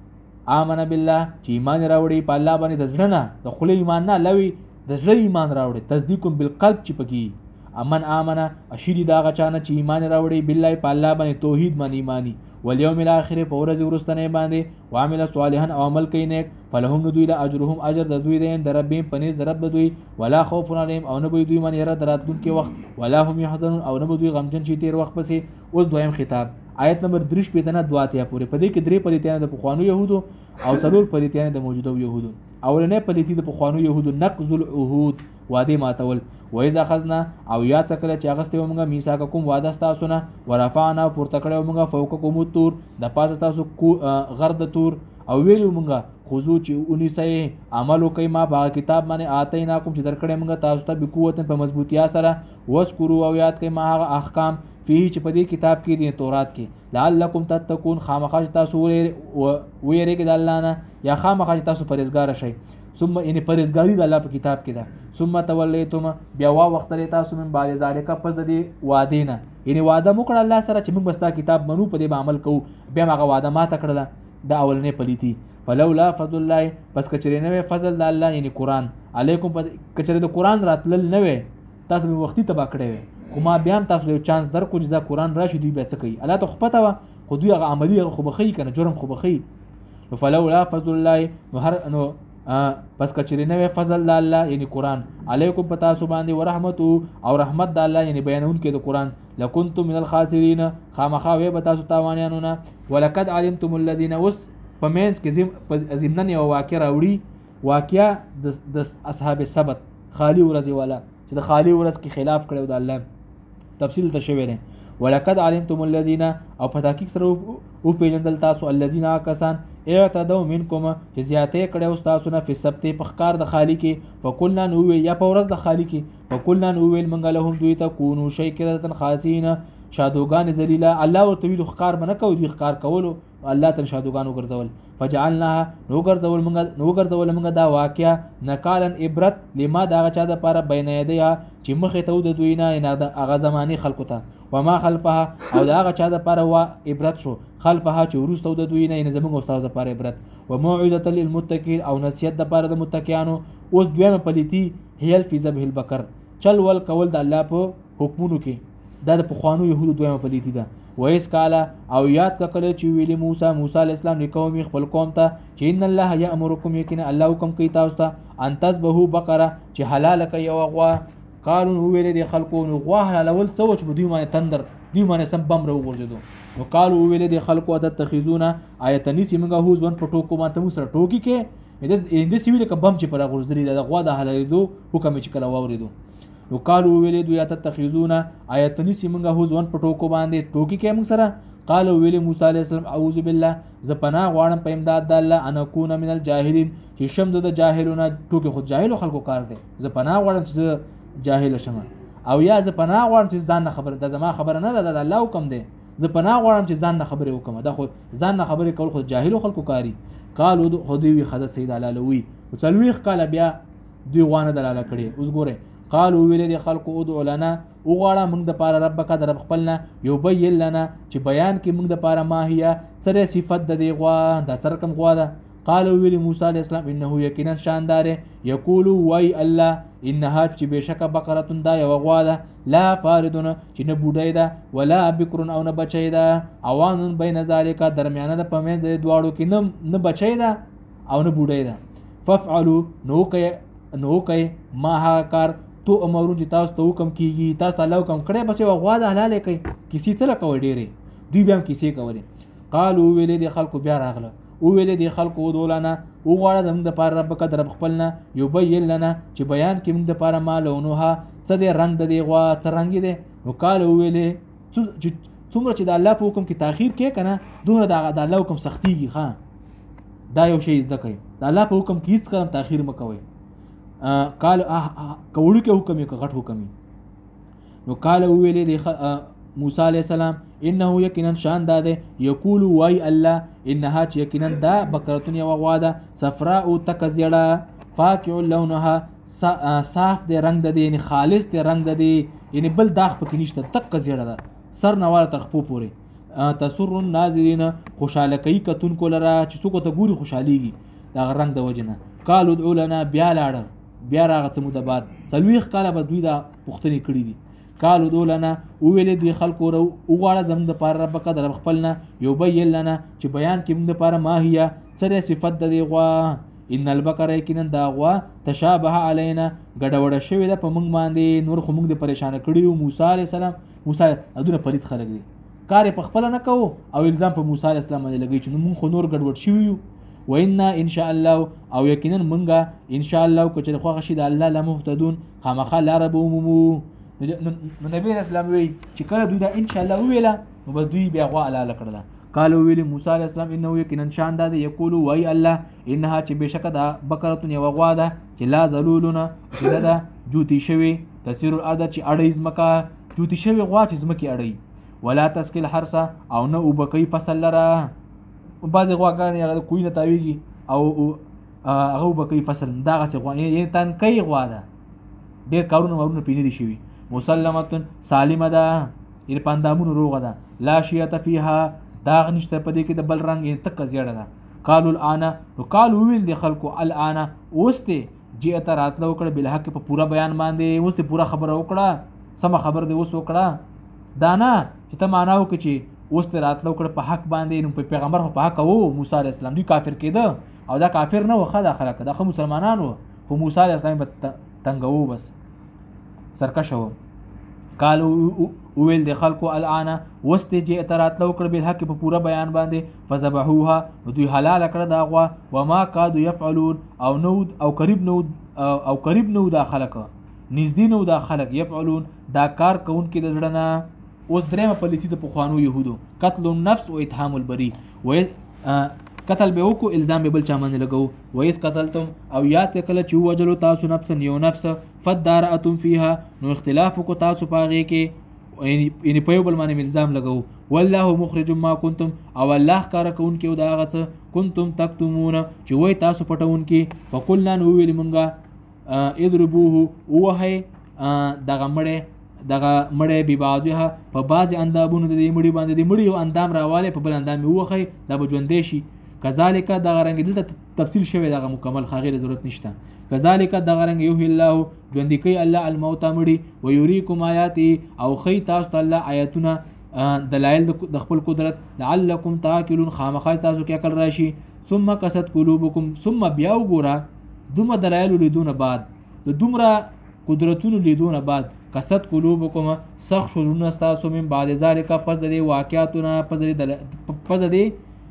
امن بالله چې ایمان راوړي په الله باندې د ځړنه د خله ایمان نه لوي د ځړ ایمان راوړي تصدیق بالقلب چې پکې امن امنه شری د هغه چانه چې ایمان راوړي بالله په الله باندې توحید باندې ایمانی والیوم الاخر په ورځ ورستنه باندې وعمل صالحا او عمل کوي نیک فلهم دوی له اجرهم اجر د دوی دین در ربهم پنيز در رب دوی ولا خوف علیهم او نه دوی دوی باندې را دراتون کې وخت ولا هم يحزنون او نه دوی غمجن شي تیر وخت پسې. اوس دویم خطاب آیت نمبر درش پیتنه دواتیا پورې پدې کې درې پلیتیان د پخوانو يهودو او څلور پلیتیان د موجوده يهودو. اولنې پلیتی د پخوانو يهودو نقض العهود وعده ماتول. وایذا خزنا او یا تکله چې هغه ستو موږ میثاق کوم وعده تاسو نه ورفعنا پورته کړو موږ فوق کوم تور د پاسه تاسو غرد تور او ویلو موږ خذو چې انیسه عمل کوي ما با کتاب باندې آتینا کوم چې درکړې موږ تاسو ته بقوت په مضبوطیا سره وذکروا او یاد کوي ما هغه احکام فيه چې په دې کتاب کې دی تورات کې لعلکم تتقون خامخا تاسو ویریږئ د الله نه یا خامخا تاسو پرهیزګار شئ. ثم ان پرهیزګاری د الله په کتاب کې ده. ثم تولیتم بیا وا وخت لري تاسو من بعد ذالک پس د دې وعده نه یعنی وعده مو کړ الله سره چې موږ بستا کتاب منو په دې عمل کوو بیا هغه وعده ما ته کړله د اولنې پلیتی. فلولا فضل الله پس کچری نه فضل د الله یعنی قران علیکم کچری د قران راتل نه وي تاسو به وختي تبا کړی خو ما بیا تاسو له چانس در کو چې دا قران راشي دوی به څه کوي الله ته خو پته وا خو دوی هغه عملی خو بخي کنه جرم خو بخي فلولا فضل الله نو هر نو پس کچری نه فضل د الله یعنی قران علیکم پتا سو باندې ورحمت او رحمت د الله یعنی بیانون کې د قران لکنتم من الخاسرین خامخا وې بتا سو تاوانیانو نه ولقد علمتم الذين وس پمنس کې زم زمنن یو واقع راوړي واقعیا د اصحاب سبت خالی ورځ والا چې د خالی ورځ کې خلاف کړو د الله تفصیل ته شوی نه ولقد علمتم الذين او په تحقیق سره او پیجندل تاسو الذين کسان اعتدوا منكم چې زیاته کړو تاسو نه په سبت په ښکار د خالی کې فقلنا نو یا په ورځ د خالی کې فقلنا نو ویل منګ لهم دوی ته کونو شیکرتن خاصین شادوغان ذلیلا الله او تویل ښکار بنه کو دوی ښکار کولو الله تر شادوغان وګرځول فجعلناها نو ګرځول منګ نو ګرځول منګ دا واقعیا نکالن عبرت لما دا چا د پاره بین یدیا چې مخه ته د دوی نه نه د اغه زمانی خلقو ته وما خلفها او دا چا د پاره وا عبرت شو خلفها چې ورستو د دوی نه نه زموږ استاد د پاره عبرت وموعظه للمتقين او نصیحت د پاره د متقینانو اوس دویمه پلیتی هیل فی ذبح البقر چل ول کول د الله په حکمونو کې دا د پخوانو يهودو دویمه پلیتی ده ویس کالا او یاد کله چې ویلی موسی موسی علی السلام لقوم خپل قوم ته چې ان الله یامرکم یقینا الله حکم کوي تاسو ته ان تذبحوا بقره چې حلال کوي او غوا قالو ویل دي خلقو نو غوا حلال ول څو چې دوی باندې تندر دوی باندې سم بم راو ورجدو نو قالو ویل دي خلقو د تخیزونه آیتنی سیمغه هوز ون پټو کو ماته مو سره ټوکی کې د دې سیویل ک بم چې پر غورځري د غوا د حلال دو حکم چې کله واوریدو نو قالو ویل دوی ته تخیزونه آیتنی سیمغه هوز ون پټو کو باندې ټوکی کې موږ سره قالو ویل موسی علی السلام اعوذ بالله ز پناه غواړم په امداد د الله ان اكون من الجاهلین چې شم د جاهلونه ټوکی خو جاهل خلکو کار دی ز پناه غواړم چې جاهل شم او یا ز پناه غواړم چې ځان خبر د زما خبر نه ده د الله حکم دی ز پناه غواړم چې ځان خبره وکم دا خو ځان خبره کول خو جاهل خلکو کاری قالو خو دوی خدای سید علالوی او څلويخ کاله بیا دوی وانه دلاله کړي اوس ګوره قالو ویل دي خلکو ادعو لنا وغواړه موږ د پاره ربک د رب خپلنا یو بیل لنا چې بیان کې موږ د پاره ماهیه سره صفت د دی غوا د سر کم غوا ده قالو ویل موسی علی السلام انه یقینا شاندار یقول وای الله انها چې بشک بقره دا یو غوا ده لا فاردون چې نه بوډای ده ولا بکر او نه بچی ده اوان بین ذالک درمیانه د پمې د دواړو کې نه نه بچی ده او نه بوډای ده ففعلوا نو کوي نو کوي ما ها کار تو امرون چې تاسو ته حکم کیږي تاسو الله حکم کړی بس یو غوا د حلال کوي کسی څه کوي ډېرې دوی بیا هم کسی کوي قالو ویلې د خلکو بیا راغله او ویلې د خلکو ودولانه او غواړه زموږ د پاره رب قدر خپلنا یو بیل لنا چې بیان کې موږ د پاره مالونوها څه د رنگ د دی غوا څه رنگ دی نو قالو ویلې څومره چې د الله په حکم کې تاخير کې کنه دومره د الله حکم سختيږي ها دا یو شی زده کوي د الله په حکم کې هیڅ کلم تاخير مکوئ قال کوړو کې حکم یې غټ حکم نو قال ویلې د موسی علی السلام انه یقینا شان داده یقول وای الله انها یقینا دا بقرتون یو غواده صفراء تکزیړه فاقع لونها صاف د رنگ د یعنی خالص د رنگ د یعنی بل داغ پکې نشته تکزیړه ده سر نواله تر خپو پوري تسر الناظرین خوشاله کوي کتون کولره چې څوک ته ګوري خوشاليږي دا رنگ د وجنه قالو ادعو لنا بیا لاړه بیا راغه څه مده بعد څلويخ کاله به دوی دا پوښتنې کړې دي قالو دولنا او ویلې دوی خلکو ورو وغواړه زموږ د پاره رب قدر خپلنا یو بیل لنا چې بیان کې موږ د پاره ماهیه سره صفت د دی غوا ان البقره یقینا دا غوا تشابه علینا ګډوډه شوی ده په موږ باندې نور خو موږ د پریشان کړیو موسی علی السلام موسی ادونه پرید خلک دي کار په خپل نه کوو او الزام په موسی علی السلام باندې لګی چې موږ خو نور ګډوډ شویو وإنا ان شاء الله او یقینا منګه ان شاء الله کو چې خو غشي د الله لمهتدون خامخا لارب ومو نو نبی اسلام وی چې کله دوی دا ان شاء الله ویلا نو بس دوی بیا غوا الاله کړل قالو ویل موسی علی السلام انه یقینا شان ده یقول وای الله انها چې بشک دا بقره یو غوا ده چې لا ذلولنا چې دا جوتی شوی تسیر الارض چې اړې زمکا جوتی شوی غوا چې زمکی اړې ولا تسکل حرسا او نه وبکی فصل لرا بعض غواګان هغه کوی نه تاویږي او هغه وبکی فصل دا غسه غوا یعنی تن کوي غوا ده ډیر کارونه ورونه پینې دي شوی مسلمتن سالمه ده یعنی پاندامونو روغه ده لا شیعه فیها داغ نشته په دې کې د بل رنگ یې تک زیړه ده قالو الان نو قالو ویل د خلکو الان اوس ته جئت راتلو کړه بالحق په پورا بیان باندې اوس ته پورا خبره وکړه سم خبر دی اوس وکړه دانا چې ته معناو کې چې اوس ته راتلو کړه په حق باندې نو په پیغمبر په حق وو موسی علی السلام دوی کافر کېده او دا کافر نه وخه دا خلک دا خو مسلمانانو خو موسی علی السلام په تنګو بس سرکشه وو قالو ویل د خلکو الان وست جه اترات لو کړ به حق په پورا بیان باندې فذبحوها دوی حلال کړ دا غوا وما کادو يفعلون او نو او قریب نو او قریب نو دا خلک نږدې نو دا خلک يفعلون دا کار کون کې د زړه اوس درېمه پلیتی د پخوانو يهودو قتل النفس و اتهام البري و قتل به وکړو الزام به بل چا باندې لګو وایس قتلتم او یاد کله چې وجلو تاسو نفس یو نفس فداراتم فيها نو اختلاف کو تاسو پاغه کې یعنی په یو بل باندې الزام لګو والله مخرج ما کنتم او الله کار کون کې دا غڅ کنتم تکتمون چې وای تاسو پټون کې فقلنا نو ویل مونږه اضربوه وهي دغه مړې دغه مړې به بازه په بعض اندامونو د مړې باندې د مړې یو اندام راواله په بل اندام وخی دا به ژوندې شي کذالک دغه رنګ دلته تفصیل شوی دغه مکمل خاغیر ضرورت نشته کذالک دغه رنګ یو الله ژوند کوي الله الموت مړي و یریکم آیاتی او خی تاسو الله آیاتونه دلایل د خپل قدرت لعلکم تاکلون خامخای تاسو کې عقل راشي ثم قست قلوبکم ثم بیا وګوره دومره دلایل لیدون بعد د دومره قدرتونو لیدون بعد قست قلوبکم سخت شرونه تاسو من بعد ذالک پس د واقعاتونه پس د پس د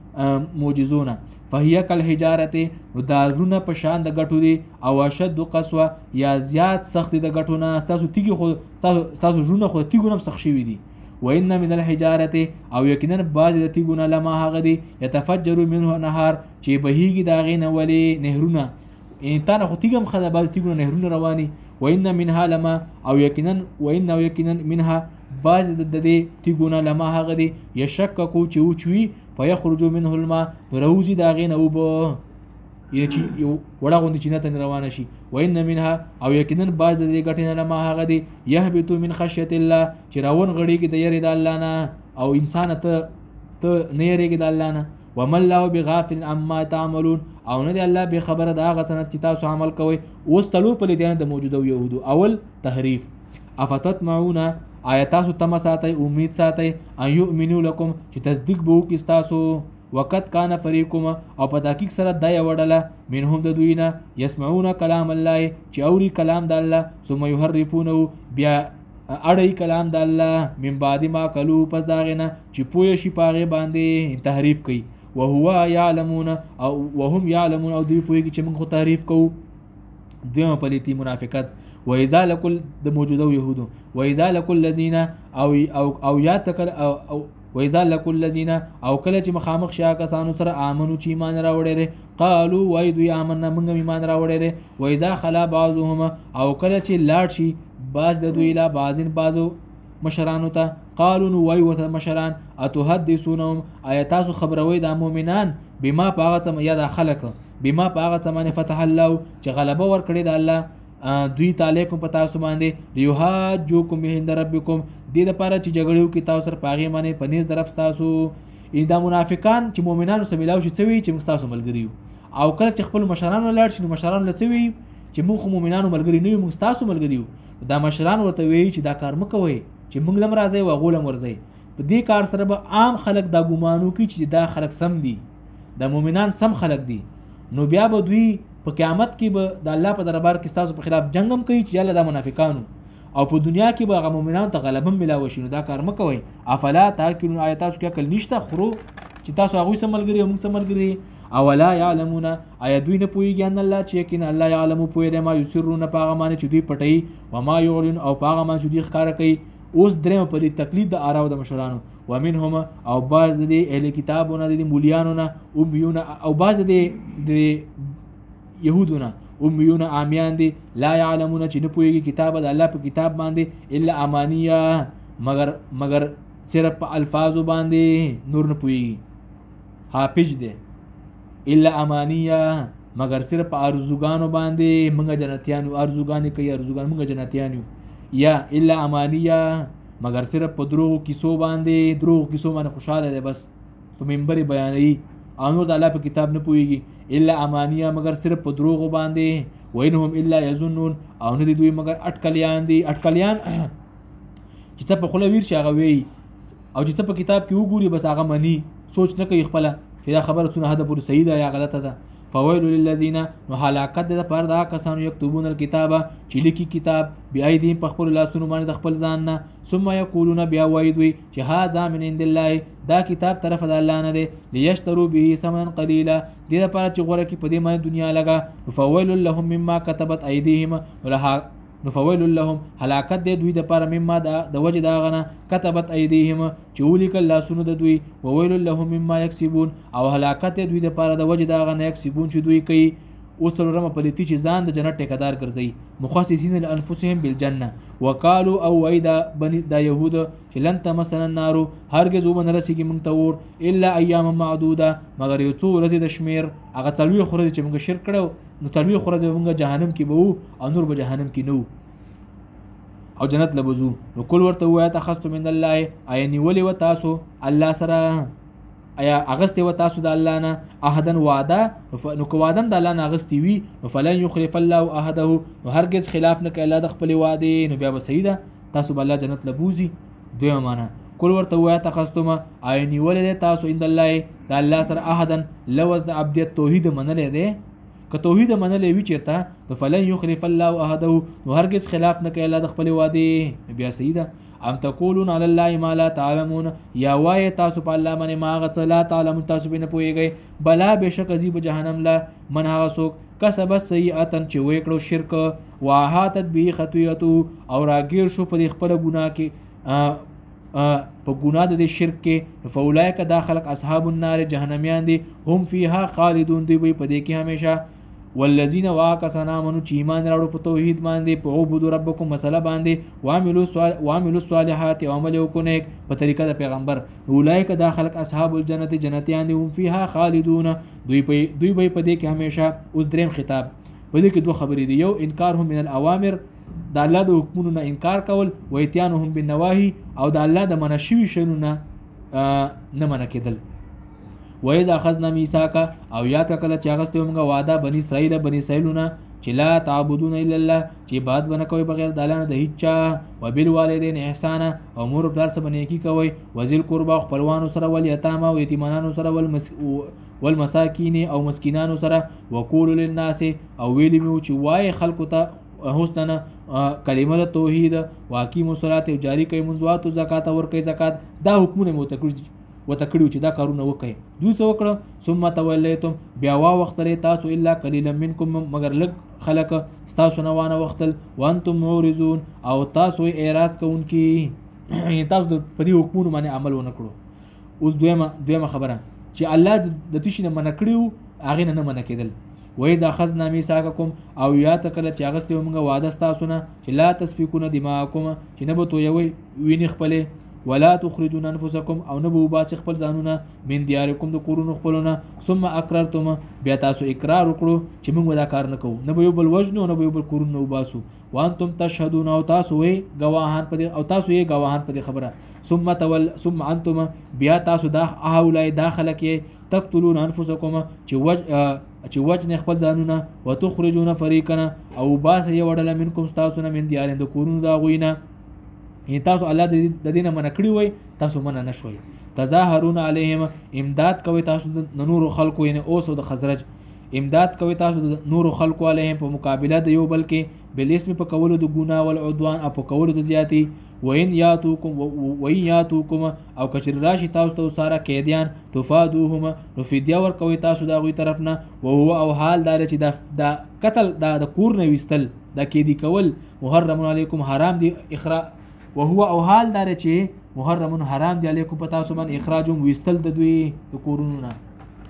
معجزونه فهي كالحجاره دارونه په شان د غټو دي او اشد قسوه یا زیات سخت د غټونه تاسو تیګي خو تاسو جوړه خو تیګو نم سخت شوی دي وان من الحجاره او یقینا باز د تیګونه لما هغه دي يتفجر منه نهار چې بهيږي دا غینه ولی نهرونه انسان خو تیګم خدای باز تیګونه نهرونه رواني وان منها لما او یقینا وان یقینا منها باز د دې تیګونه لما هغه دي یشککو چې اوچوي فيخرج منه الماء روزي دا غینه او به یی یو وړه غوندي چې نته روانه شي وان منها او یقینا باز د دې غټنه لما هغه دي يهبط من خشيه الله چې راون غړي کې د یری د الله نه او انسان ته ته نه یریږي د الله نه ومن الله بغافل عما تعملون او نه دی الله به خبره دا غسنه چې تاسو عمل کوئ اوس تلو په لیدان د موجوده يهودو اول تحریف افتتمعون آیات تاسو تم ساتي امید ساتي ان يؤمنوا لكم چې تصدیق بو کې تاسو وقت کان فریقم او په تحقیق سره د یوړله منهم د دوینه يسمعون كلام الله چې اوري کلام د الله ثم يحرفونه بیا اړي کلام د الله من بعد ما کلو پس داغنه چې پوي شي پاغه باندې تحریف کوي وهو يعلمون او وهم يعلمون او دوی پوي چې موږ تحریف کوو دویمه پلیتی منافقت و اذا لكل د موجوده يهودو و اذا لكل الذين او او او ياتکل او, أو و اذا لكل الذين او کله چې مخامخ شیا کسانو سره امنو چې ایمان راوړي قالوا وای دوی امننا موږ ایمان راوړي و اذا خلا بعضهم او کله چې لاړ شي باز د دوی لا بازن بازو مشرانو ته قالوا وای وته مشران اتحدثونهم آیاتو خبروي د مؤمنان بما پاغه سم یا د خلق بما پاغه سمانه فتح الله چې غلبه ور کړی د الله دوی تعالی کوم پتا سو باندې لیوحجوکم به ربکم دې د پاره چې جګړو کې تاسو سره پاغه باندې پنيز درف تاسو ان د منافقان چې مؤمنانو سره ملاوي شي څوي چې موږ تاسو ملګریو او کله چې خپل مشرانو لاړ شي مشرانو لڅوي چې موږ مؤمنانو ملګری نه یو موږ تاسو ملګریو دا مشران ورته وی چې دا کار مکوئ چې موږ لم راځي او غولم ورځي په دې کار سره به عام خلک دا ګمانو کوي چې دا خلک سم دي د مؤمنان سم خلک دي نو بیا به دوی په قیامت کې به د الله په دربار کې تاسو په خلاف جنگم کوي چې الله د منافقانو او په دنیا کې به هغه مؤمنانو ته غلبه ملاوي شي نو دا کار مکوئ افلا تاکلون آیاتو کې عقل نشته خرو چې تاسو هغه سم ملګری او موږ سم ملګری اولا يعلمون اي دوی نه پويږي ان الله چې یقینا الله يعلم پوي د ما يسرون پاغه معنی چې دوی پټي و ما يعلن او پاغه معنی چې دوی ښکار کوي اوس درېم په دې تقلید د اراو د مشرانو ومنهم او بعض د اهل کتابونو د مولیانو نه امیون او بعض د يهودونه امیون عامیان دي لا يعلمون چې نه پويږي کتاب د الله په کتاب باندې الا امانیه مگر مگر صرف په الفاظو باندې نور نه پويږي حافظ دي الا امانیه مگر صرف په ارزوګانو باندې موږ جنتیانو ارزوګان کوي ارزوګان موږ جنتیانو یا الا امانیه مگر صرف په دروغ کیسو باندې دروغ کیسو باندې خوشاله دي بس په منبر بیانوي او نور د الله په کتاب نه پوهیږي الا امانیه مگر صرف په دروغ باندې وینهم الا یظنون او نه دي دوی مگر اټکلیان دي اټکلیان چې ته په خوله ویر شي هغه وی او چې ته په کتاب کې وګوري بس هغه مني سوچ نه کوي خپل چې دا خبره څونه حد پورې صحیح ده یا غلطه ده فویل للذین نو هلاکت د پر دا کسانو یكتبون الكتاب چې لیکي کتاب بأيديهم په خپل لاسونو باندې د خپل ځان نه ثم یقولون بیا وایي دوی چې هذا من عند الله دا کتاب طرف د الله نه دی لیشتروا به ثمنا قلیلا دې لپاره چې غوړه کې په دې باندې دنیا لګا فویل لهم مما كتبت ايديهم ولها نو فویل لهم هلاکت دی دوی د پاره مما د وجه دا غنه كتبت ايديهم چې ولیکل لاسونو د دوی وویل لهم مما يكسبون او هلاکت دی دوی د پاره د وجه دا غنه يكسبون چې دوی کوي اوس ورمه پلیتی چې ځان د جنت ټیکدار ګرځي مخصصین لانفسهم بالجنه وقالوا او ويدا بني د يهود چې لن تمسنا النار هرگز وبن رسیږي مونږ ته ور الا ايام معدوده مگر یو څو ورځې د شمیر هغه څلوي خورځ چې موږ شرک کړو نو څلوي خورځ موږ جهنم کې بو او نور به جهنم کې نو او جنت لبزو نو کول ورته وای تخصص من الله اي نیولې و تاسو الله سره ایا اغست و تاسو د الله نه عهدن وعده نو کو وعده د الله نه اغستی وی نو فلن يخلف الله عهده نو هرگز خلاف نه کوي الله د خپل وعده نو بیا به سیده تاسو بل جنت لبوزي دوی معنا کول ورته وای تخصص اي نیولې تاسو ان الله د الله سره عهدن لوز د عبدیت توحید منلې ده که توحید منلې وی چیرته نو فلن يخلف الله عهده نو هرگز خلاف نه کوي الله د خپل وعده بیا سیده ام تقولون علی الله ما لا تعلمون یا وای تاسو په الله باندې ما غس لا تعلمون تاسو به نه پوهیږئ بلا بشک ازیب جهنم لا من هغه څوک کسب سیئاتن چې وې کړو شرک واحاتت به خطیئته او راګیر شو په خپل ګناه کې په ګناه د شرک کې فاولائک داخلك اصحاب النار جهنميان دي هم فيها خالدون دی وي په دې کې همیشه والذین واکسنا منو چې ایمان راوړو په توحید باندې په عبادت ربکم مسله باندې وعملوا سوال وعملوا الصالحات او عمل وکړي په طریقه د پیغمبر اولئک داخلك اصحاب الجنت جنتیان هم فيها خالدون دوی په دوی په دې کې همیشه اوس دریم خطاب په دې کې دوه خبرې دي یو انکارهم من الاوامر د الله د حکمونو نه انکار کول و اتيانهم بالنواهي او د الله د منشوي شنو نه نه من کېدل وایذ اخذنا میثاقا او یاد کله چې هغه ستومغه وعده بنی اسرائیل بنی اسرائیلونه چې لا تعبدون الا الله چې عبادت بنه کوي بغیر د الله نه د هیڅ او بالوالدین احسان او مور پلار سره بنه کی کوي وذل قربا خپلوانو سره ول یتامه او یتیمانو سره ول والمساکین او مسکینانو سره وقول للناس او ویلی مو چې وای خلکو ته حسنه کلمه توحید واقیم الصلاه او جاری کوي منځوات او زکات ور کوي زکات دا حکمونه مو تکړه وتکړو چې دا کارونه وکړي دوی څه وکړه ثم تولیتم بیا وا وخت لري تاسو الا قليلا منکم مگر لږ خلک تاسو نه وانه وختل وانتم معرضون او تاسو اعتراض کوونکی تاسو د پدی حکومت باندې عمل ونه کړو اوس دویمه دویمه خبره چې الله د تشینه من کړیو هغه نه من کېدل وایذا اخذنا میثاقکم او یا تکل چې هغه ستو موږ وعده تاسو نه چې لا تسفكون دماءکم چې نه به تو یوي ویني خپل ولا تخرجون انفسکم او نه بو باس خپل ځانونه من دیارکم د کورونو خپلونه ثم اقررتم بیا تاسو اقرار وکړو چې موږ دا کار نه کوو نه به یو بل وجنو نه به یو بل کورونو وباسو وانتم تشهدون او تاسو یې گواهان پدې او تاسو یې گواهان پدې خبره ثم تول ثم انتم بیا تاسو دا اولای داخله کې تقتلون انفسکم چې وج چې وجنه خپل ځانونه وتخرجون فريقنا او باس یې وړل منکم تاسو نه من دیارین د کورونو دا غوینه ان تاسو الله د دینه من کړی وای تاسو من نه شوي تظاهرون علیهم امداد کوي تاسو د نور خلکو یعنی اوس او د خزرج امداد کوي تاسو د نور خلکو علیهم په مقابله د یو بل کې بل اسم په کولو د ګناه او عدوان او په کولو د زیاتی وین یاتوکم وین یاتوکم او کچر راشي تاسو ته ساره قیدیان تفادوهم نو فدیه ور کوي تاسو دا غوي طرف نه او هو او حال دار چې د قتل د کور نه وستل د کېدی کول محرم علیکم حرام دی اخراج وهو او حال دار چې محرم حرام دی علیکم پتا سو من اخراجهم وستل د دوی د کورونو نه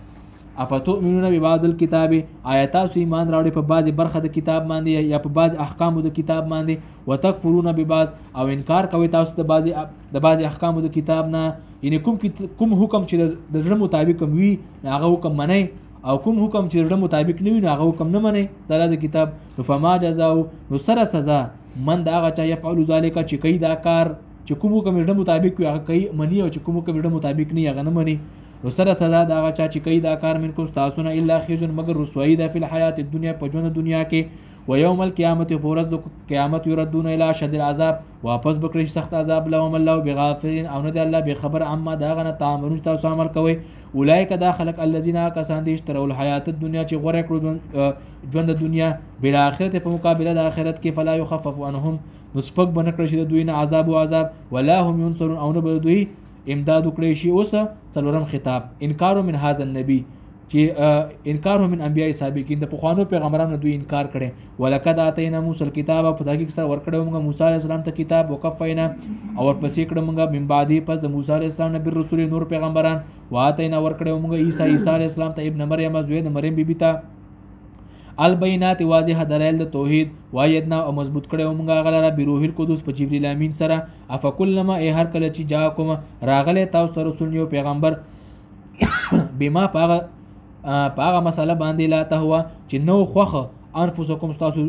افتؤمنون ببعض الكتاب آیات سو ایمان راوړي په بعضی برخه د کتاب باندې یا په بعضی احکام د کتاب باندې وتکفرون ببعض او انکار کوي تاسو د بعضی د بعضی احکام د کتاب نه یعنی کوم کوم حکم چې د ژوند مطابق وي هغه حکم منئ او کوم حکم چې ژوند مطابق نه وي هغه حکم نه منئ د کتاب فما جزاء نو سره سزا من دا هغه چا يفعل ذلك چې کوي دا کار چې کوم حکم ژوند مطابق وي هغه کوي منی او چې کوم حکم ژوند مطابق نه هغه نه مني نو سره سزا د هغه چا چې کوي دا کار منکم تاسو نه الا خزن مگر رسوایی ده فی الحیات الدنیا په ژوند دنیا کې و یوم القیامت پورز د قیامت یردون الی شد العذاب واپس بکړي سخت عذاب لهم الله بغافلین او نه دی الله به خبر عما دا غنه تعاملون تاسو عمل کوي اولئک دا خلق الذين کسان دي اشتروا الحیات الدنیا چې غوړه کړو ژوند دنیا بل اخرت په مقابله د اخرت کې فلا يخفف عنهم نسبق بنه کړی شي د دوی نه عذاب او عذاب ولا هم ينصرون او نه به دوی امداد وکړي شي. اوس څلورم خطاب انکار من هذا النبي چې انکار هم من انبیاء سابقین د پخوانو پیغمبرانو دوی انکار کړي ولقد اتینا موسی الكتاب په تحقیق سره ورکړو موږ موسی علیه السلام ته کتاب وکفینا او ورپسې کړو موږ من بعدی پس د موسی علیه السلام نبی رسول نور پیغمبران واتینا ورکړو موږ عیسی عیسی علیه السلام ته ابن مریم زوی د مریم بیبی ته البینات واضح دلایل د توحید وایدنا او مضبوط کړو موږ غلره بروح القدس په جبرئیل امین سره افکلما ای هر کله چې جا کوم راغله تاسو ته رسول یو پیغمبر بما پاغه پاغه مسله باندې لا ته هوا چې نو خوخه انفسکم تاسو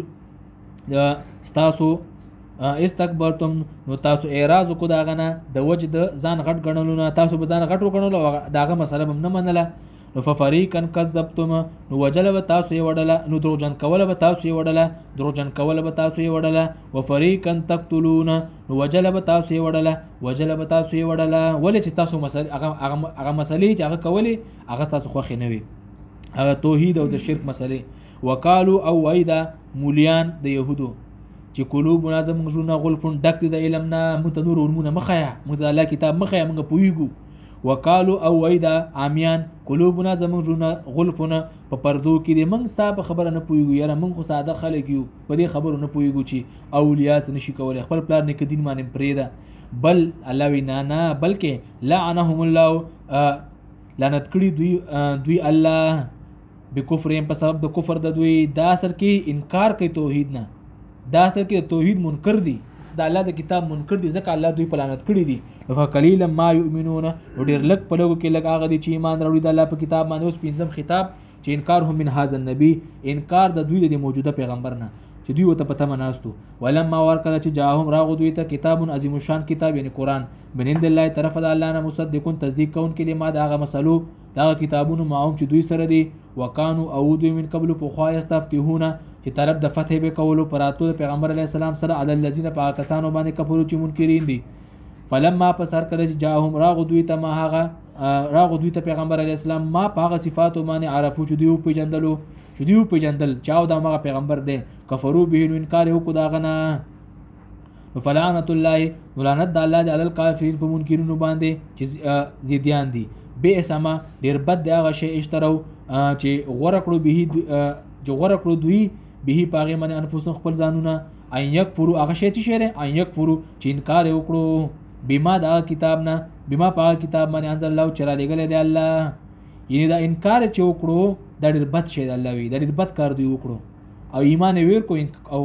تاسو استکبرتم نو تاسو اعراض کو داغه نه د وجه د ځان غټ غنلو نه تاسو به ځان غټ غنلو داغه مسله هم نه منله نو ففریقا کذبتم نو وجلب تاسو یې وډله نو دروغجن کول به تاسو یې وډله دروغجن کول به تاسو یې وډله وفریقا تقتلون نو وجلب تاسو یې وډله وجلب تاسو یې وډله ولې چې تاسو مسله هغه هغه مسلې چې هغه کولې هغه تاسو خوښ نه وي هغه توحید او د شرک مسلې وقالو او وایدا مولیان د يهودو چې قلوبنا زموږ ژوند غلفون ډک د علم نه موږ نور علمونه مخیا موږ د الله کتاب مخیا موږ پویګو وقالو او وایدا عامیان قلوبنا زموږ ژوند غلفونه په پردو کې دي موږ ستا په خبره نه پویګو یاره موږ خو ساده خلک یو په دې خبرو نه پویګو چې اولیات نشي کولای خپل پلار نه کدین باندې پرېدا بل الله وینا نه بلکې لعنهم الله لعنت کړي دوی دوی الله بکفرهم په سبب د کفر د دوی دا اثر کې انکار کوي توحید نه دا اثر کې توحید منکر دي د الله د کتاب منکر دي ځکه الله دوی په لعنت کړي دي فقلیلا ما یؤمنون ډیر لک په لوګو کې لګ هغه دي چې ایمان راوړي د الله په کتاب باندې اوس پنځم خطاب چې انکار هم من هاذا النبي انکار د دوی د موجوده پیغمبر نه چې دوی وته پته مناستو ولما ورکړه چې جاهم راغو دوی ته کتاب عظیم شان کتاب یعنی قران من عند الله طرف د الله نه مصدقون تصدیق کون کې ما دغه مسلو دغه کتابونو معهم چې دوی سره دي وکانو او دوی من قبل په خوا استفتحونه چې طرف د فتح به کولو پراتو د پیغمبر علی السلام سره علی الذین پاکستانو باندې کفرو چې منکرین دي فلما پسر کړه چې جاهم راغو دوی ته ما هغه راغو دوی ته پیغمبر علی السلام ما پاغه صفاتو باندې عرفو چې دوی په جندلو چې دوی په جندل چاو دا ما پیغمبر دی کفرو به انکار وکړه داغه فلعنت الله ولعنت الله علی الکافرین په منکرینو باندې چې زیدیان دي به اسما ډیر بد هغه شی اشترو چې غوړه کړو به چې غوړه کړو دوی به پاغه من انفسهم خپل ځانونه ان یک پرو هغه شی چې شری ان یک پرو چې انکار وکړو بما دا کتاب نه بما پاغه کتاب باندې انزل الله چر لګل دی الله یعنی دا انکار چې وکړو دا ډیر بد شی دی الله وی دا ډیر بد کار دی وکړو او ایمان ویر کو او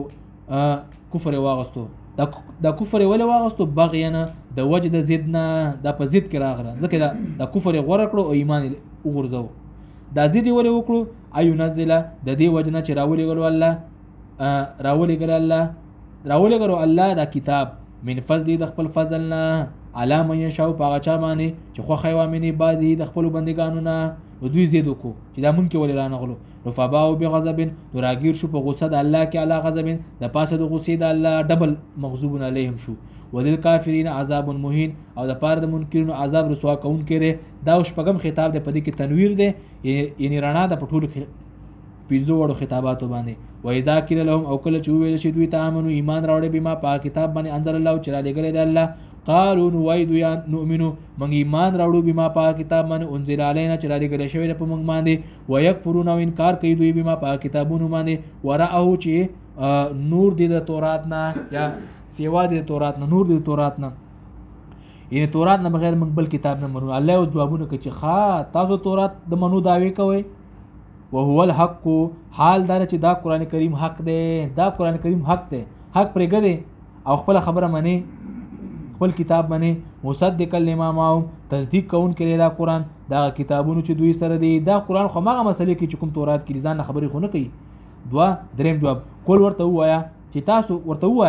کفر واغستو دا د کفر ولې واغستو بغیانه د وجه د ضد نه د په ضد کې راغله ځکه دا د کفر غوړه کړو او ایمان وګرځاو دا ضد ولې وکړو ايو نزل د دې وجنه چې راولې غلو الله راولې غل الله راولې غلو الله دا کتاب من فضل د خپل فضل نه علامه یشاو پاغه چا باندې چې خو خیوامنی بادي د خپل بندګانو نه دوی زیدو کو چې دا مونږ کې ولې رانه غلو نو فباو بغضب نو راګیر شو په غصه د الله کې اعلی غضب د پاسه د غصې د الله ډبل مغضوب علیهم شو ولل کافرین عذاب مهین او د پاره د منکرینو عذاب رسوا کون کړي دا شپږم خطاب د پدې کې تنویر دی یعنی رڼا د پټولو پینځو وړو خطاباتو باندې و اذا کړه لهم او کله چې ویل شي دوی ته امنو ایمان راوړي بما په کتاب باندې انزل الله چې را لګره دی الله قالوا نويد يا نؤمنو من ایمان راوړو بما په کتاب باندې انزل علينا چې را لګره شوی په موږ باندې ويكفرون او انکار کوي دوی بما په کتابونو باندې ورأو چې نور دی د تورات نه یا سیوا دی تورات نه نور دی تورات نه یعنی تورات نه بغیر موږ بل کتاب نه منو الله او جوابونه کوي چې ښا تاسو تورات د منو داوی کوي وهو الحق حال دار چې دا قران کریم حق دی دا قران کریم حق دی حق پرګه دی او خپل خبره منی خپل کتاب منی مصدق لما معهم تصدیق کون کړي دا قران دا کتابونو چې دوی سره دی دا قران خو ماغه مسلې کې چې کوم تورات کې ځان خبرې خو نه کوي دوا دریم جواب کول ورته وایا چې تاسو ورته وایا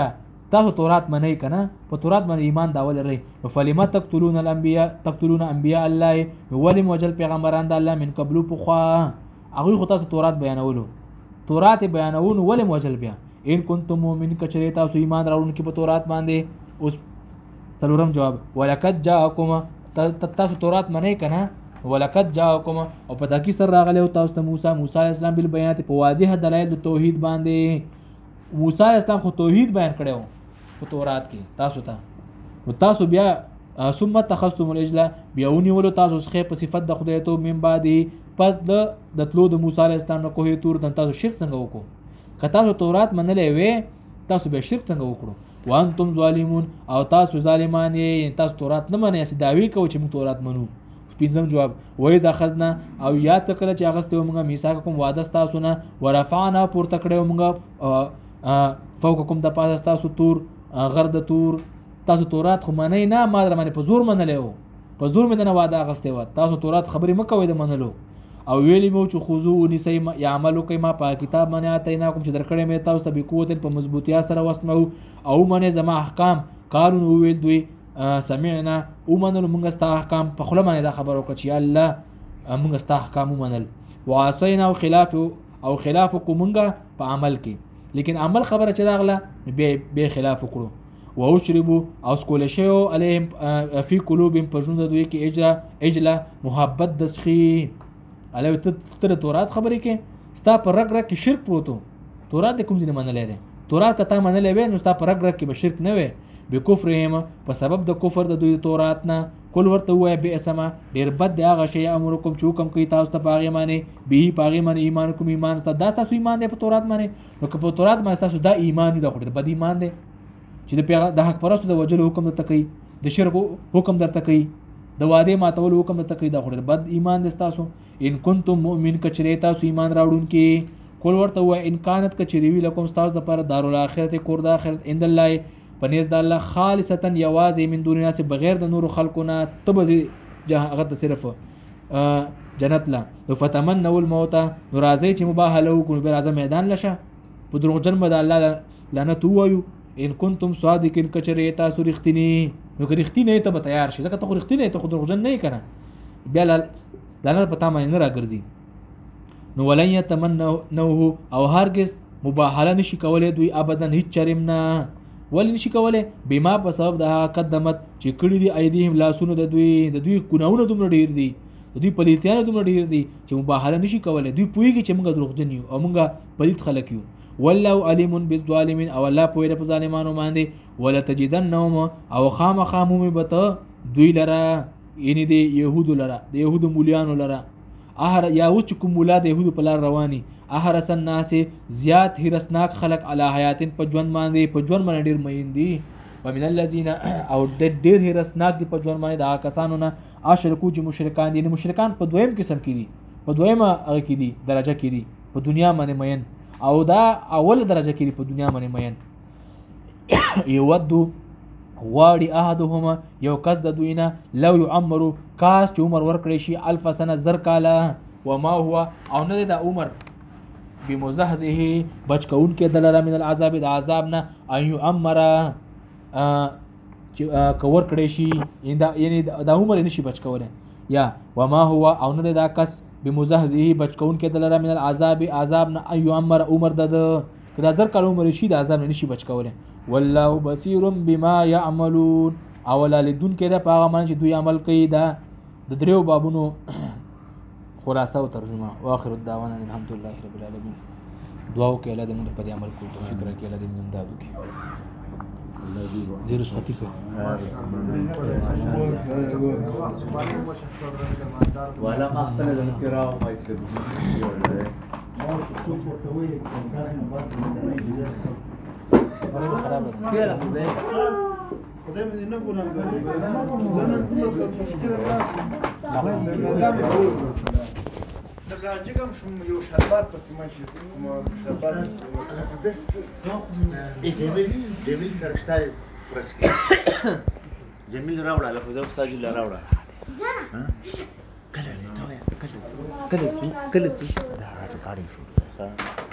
تاسو تورات منئ کنه په تورات باندې ایمان داول لرئ نو فلما تقتلون الانبیاء تقتلون انبیاء الله ولم وجل پیغمبران د الله من قبل پخوا هغه خو تاسو تورات بیانولو تورات بیانولو ولم وجل بیا ان کنتم مؤمن کچری تاسو ایمان راوړونکي په تورات باندې. اوس څلورم جواب ولقد جاءکم تاسو تورات منئ کنه ولقد جاءکم او په دکی سر راغلی او تاسو ته موسی موسی علی السلام بل بیانات په واضح دلایل د توحید باندې. موسی علی السلام خو توحید بیان کړو په تورات کې تاسو ته نو تاسو بیا ثم تخصم العجل بیا ونیولو تاسو څخه په صفت د خدای ته من بعد پس د د تلو د موسی علی السلام نه کوه تور د تاسو شرک څنګه وکړو که تاسو تورات منلې وې تاسو به شرک څنګه وکړو وانتم ظالمون او تاسو ظالمان یې تاسو تورات نه منئ چې داوی کوي چې موږ تورات منو. پنځم جواب وای ز اخذنا او یاد تکړه چې هغه ستو موږ میثاق کوم وعده تاسو نه ورفعنا پورته کړو موږ فوقکم د پاسه تاسو تور غرد تور تاسو تورات خو منئ نه ما در باندې په زور منلې په زور مې نه وعده غسته و تاسو تورات خبرې مکوئ د منلو او ویلی مو چې خذو ونیسئ یعملو کوي ما په کتاب باندې اتیناکم چې درکړې مې تاسو ته بقوت په مضبوطیا سره وسمو او منه زما احکام قانون ویل دوی سمعنا ومنل موږ ستا احکام په خله باندې دا خبر وکړه چې الله موږ ستا احکام ومنل وعصینا او خلاف او خلاف کومنګه په عمل کې لیکن عمل خبره چې راغله به به خلاف وکړو او شربو او سکول شو علیهم فی قلوبهم پجند دوی کې اجرا اجلا محبت دسخی علاوه ته تر تورات خبرې کې ستا پر رګ رګ کې شرک پروتو تورات کوم ځای منلې ده تورات کته منلې وې نو ستا پر رګ رګ کې به شرک نه وي بکفرهم په سبب د کفر د دوی تورات نه کول ورته وای به اسما ډیر بد دی هغه شی امرکم چې حکم کوي تاسو ته پاغي باندې به پاغي باندې ایمان کوم ایمان ستاسو دا تاسو ایمان دی په تورات باندې نو که په تورات باندې تاسو دا ایمان دی خو بد ایمان دی چې د پیغام د حق پرستو د وجلو حکم درته کوي د شرک حکم درته کوي د واده ماتول حکم درته کوي دا خو بد ایمان دی تاسو. ان کنتم مؤمن کچری تاسو ایمان راوړونکي کول ورته وای ان کانت کچری وی لکم تاسو د پر دارالآخرت کور د آخرت اند الله پنيز د الله خالصتا یوازې من دون الناس بغیر د نور خلقنا تبذ جهغت صرف جنت لا فتمنوا الموت نو راځي چې مباهله وکړو به راځه میدان لشه په دروغجن مد الله لعنت وایو ان کنتم صادقین کچری تاسو رښتینی نو که رښتینی ته به تیار شي ځکه ته خو رښتینی ته خو دروغجن نه کنه بیا لعنت پتا مې نه راګرځي نو ولن يتمنوا او هرگز مباهله نشي کولای دوی ابدا هیڅ چرم نه ول نشي کولای بما په سبب د قدمت چې کړي دي ايديهم لاسونه د دوی د دوی ګناونه دومره ډیر دي د دوی پلیتیان دومره ډیر دي چې مباهله نشي کولای دوی پويږي چې موږ دروغجن یو او موږ پلیت خلک یو والله علیم بالظالمین او الله پوهه په ظالمانو باندې ولا تجدنهم او خامخامو بته دوی لره یعنی د يهودو لره د يهودو مولیانو لره اهر یا وچ کوم مولا د يهودو په لار رواني احرس الناس زیات هرسناک خلق علی حیاتن په ژوند باندې په ژوند باندې ډیر مین دي ومن الذين او د ډیر هرسناک دي په ژوند باندې د کسانو نه اشرکو چې مشرکان دي مشرکان په دویم قسم کې دي په دویمه هغه کې دي درجه کې دي په دنیا باندې مین او دا اول درجه کې دي په دنیا باندې مین یودو غواړي احدهما یو کس د دوی نه لو يعمرو کاس چې عمر ورکړي شي الف سنه زر کاله وما هو او نه د عمر بمزحزه بچ کون کې دلاره من العذاب د عذاب نه ايو امر چې کور کړي شي یعنی د عمر نشي بچ کوله یا وما هو او نه د کس بمزحزه بچ کون کې دلاره من العذاب عذاب نه ايو امر عمر د کدا زر کال عمر شي د عذاب نشي بچ کوله والله بصير بما يعملون اولالدون کې د پاغه من چې دوی عمل کوي دا د دریو بابونو خلاصه او ترجمه واخر الدعوانا الحمد لله رب العالمين دعاو کې الله دې موږ په دې عمل کوو توفیق راکړي الله دې موږ امداد وکړي زیرو سختی کوي ولا ما خپل د کراو مایکل ما څو په توي کوم کار نه بعد نه خراب ده کله زه خدای مې نه ګورم زنه کومه مشکل راځي دغه جګم شوم یو شربات پسې ماشي کوم شربات زست ای جمیل جمیل سرشتای جمیل راوړه له خو استاد جل راوړه ها کله نه کله کله کله کله دا ریکارډینګ شو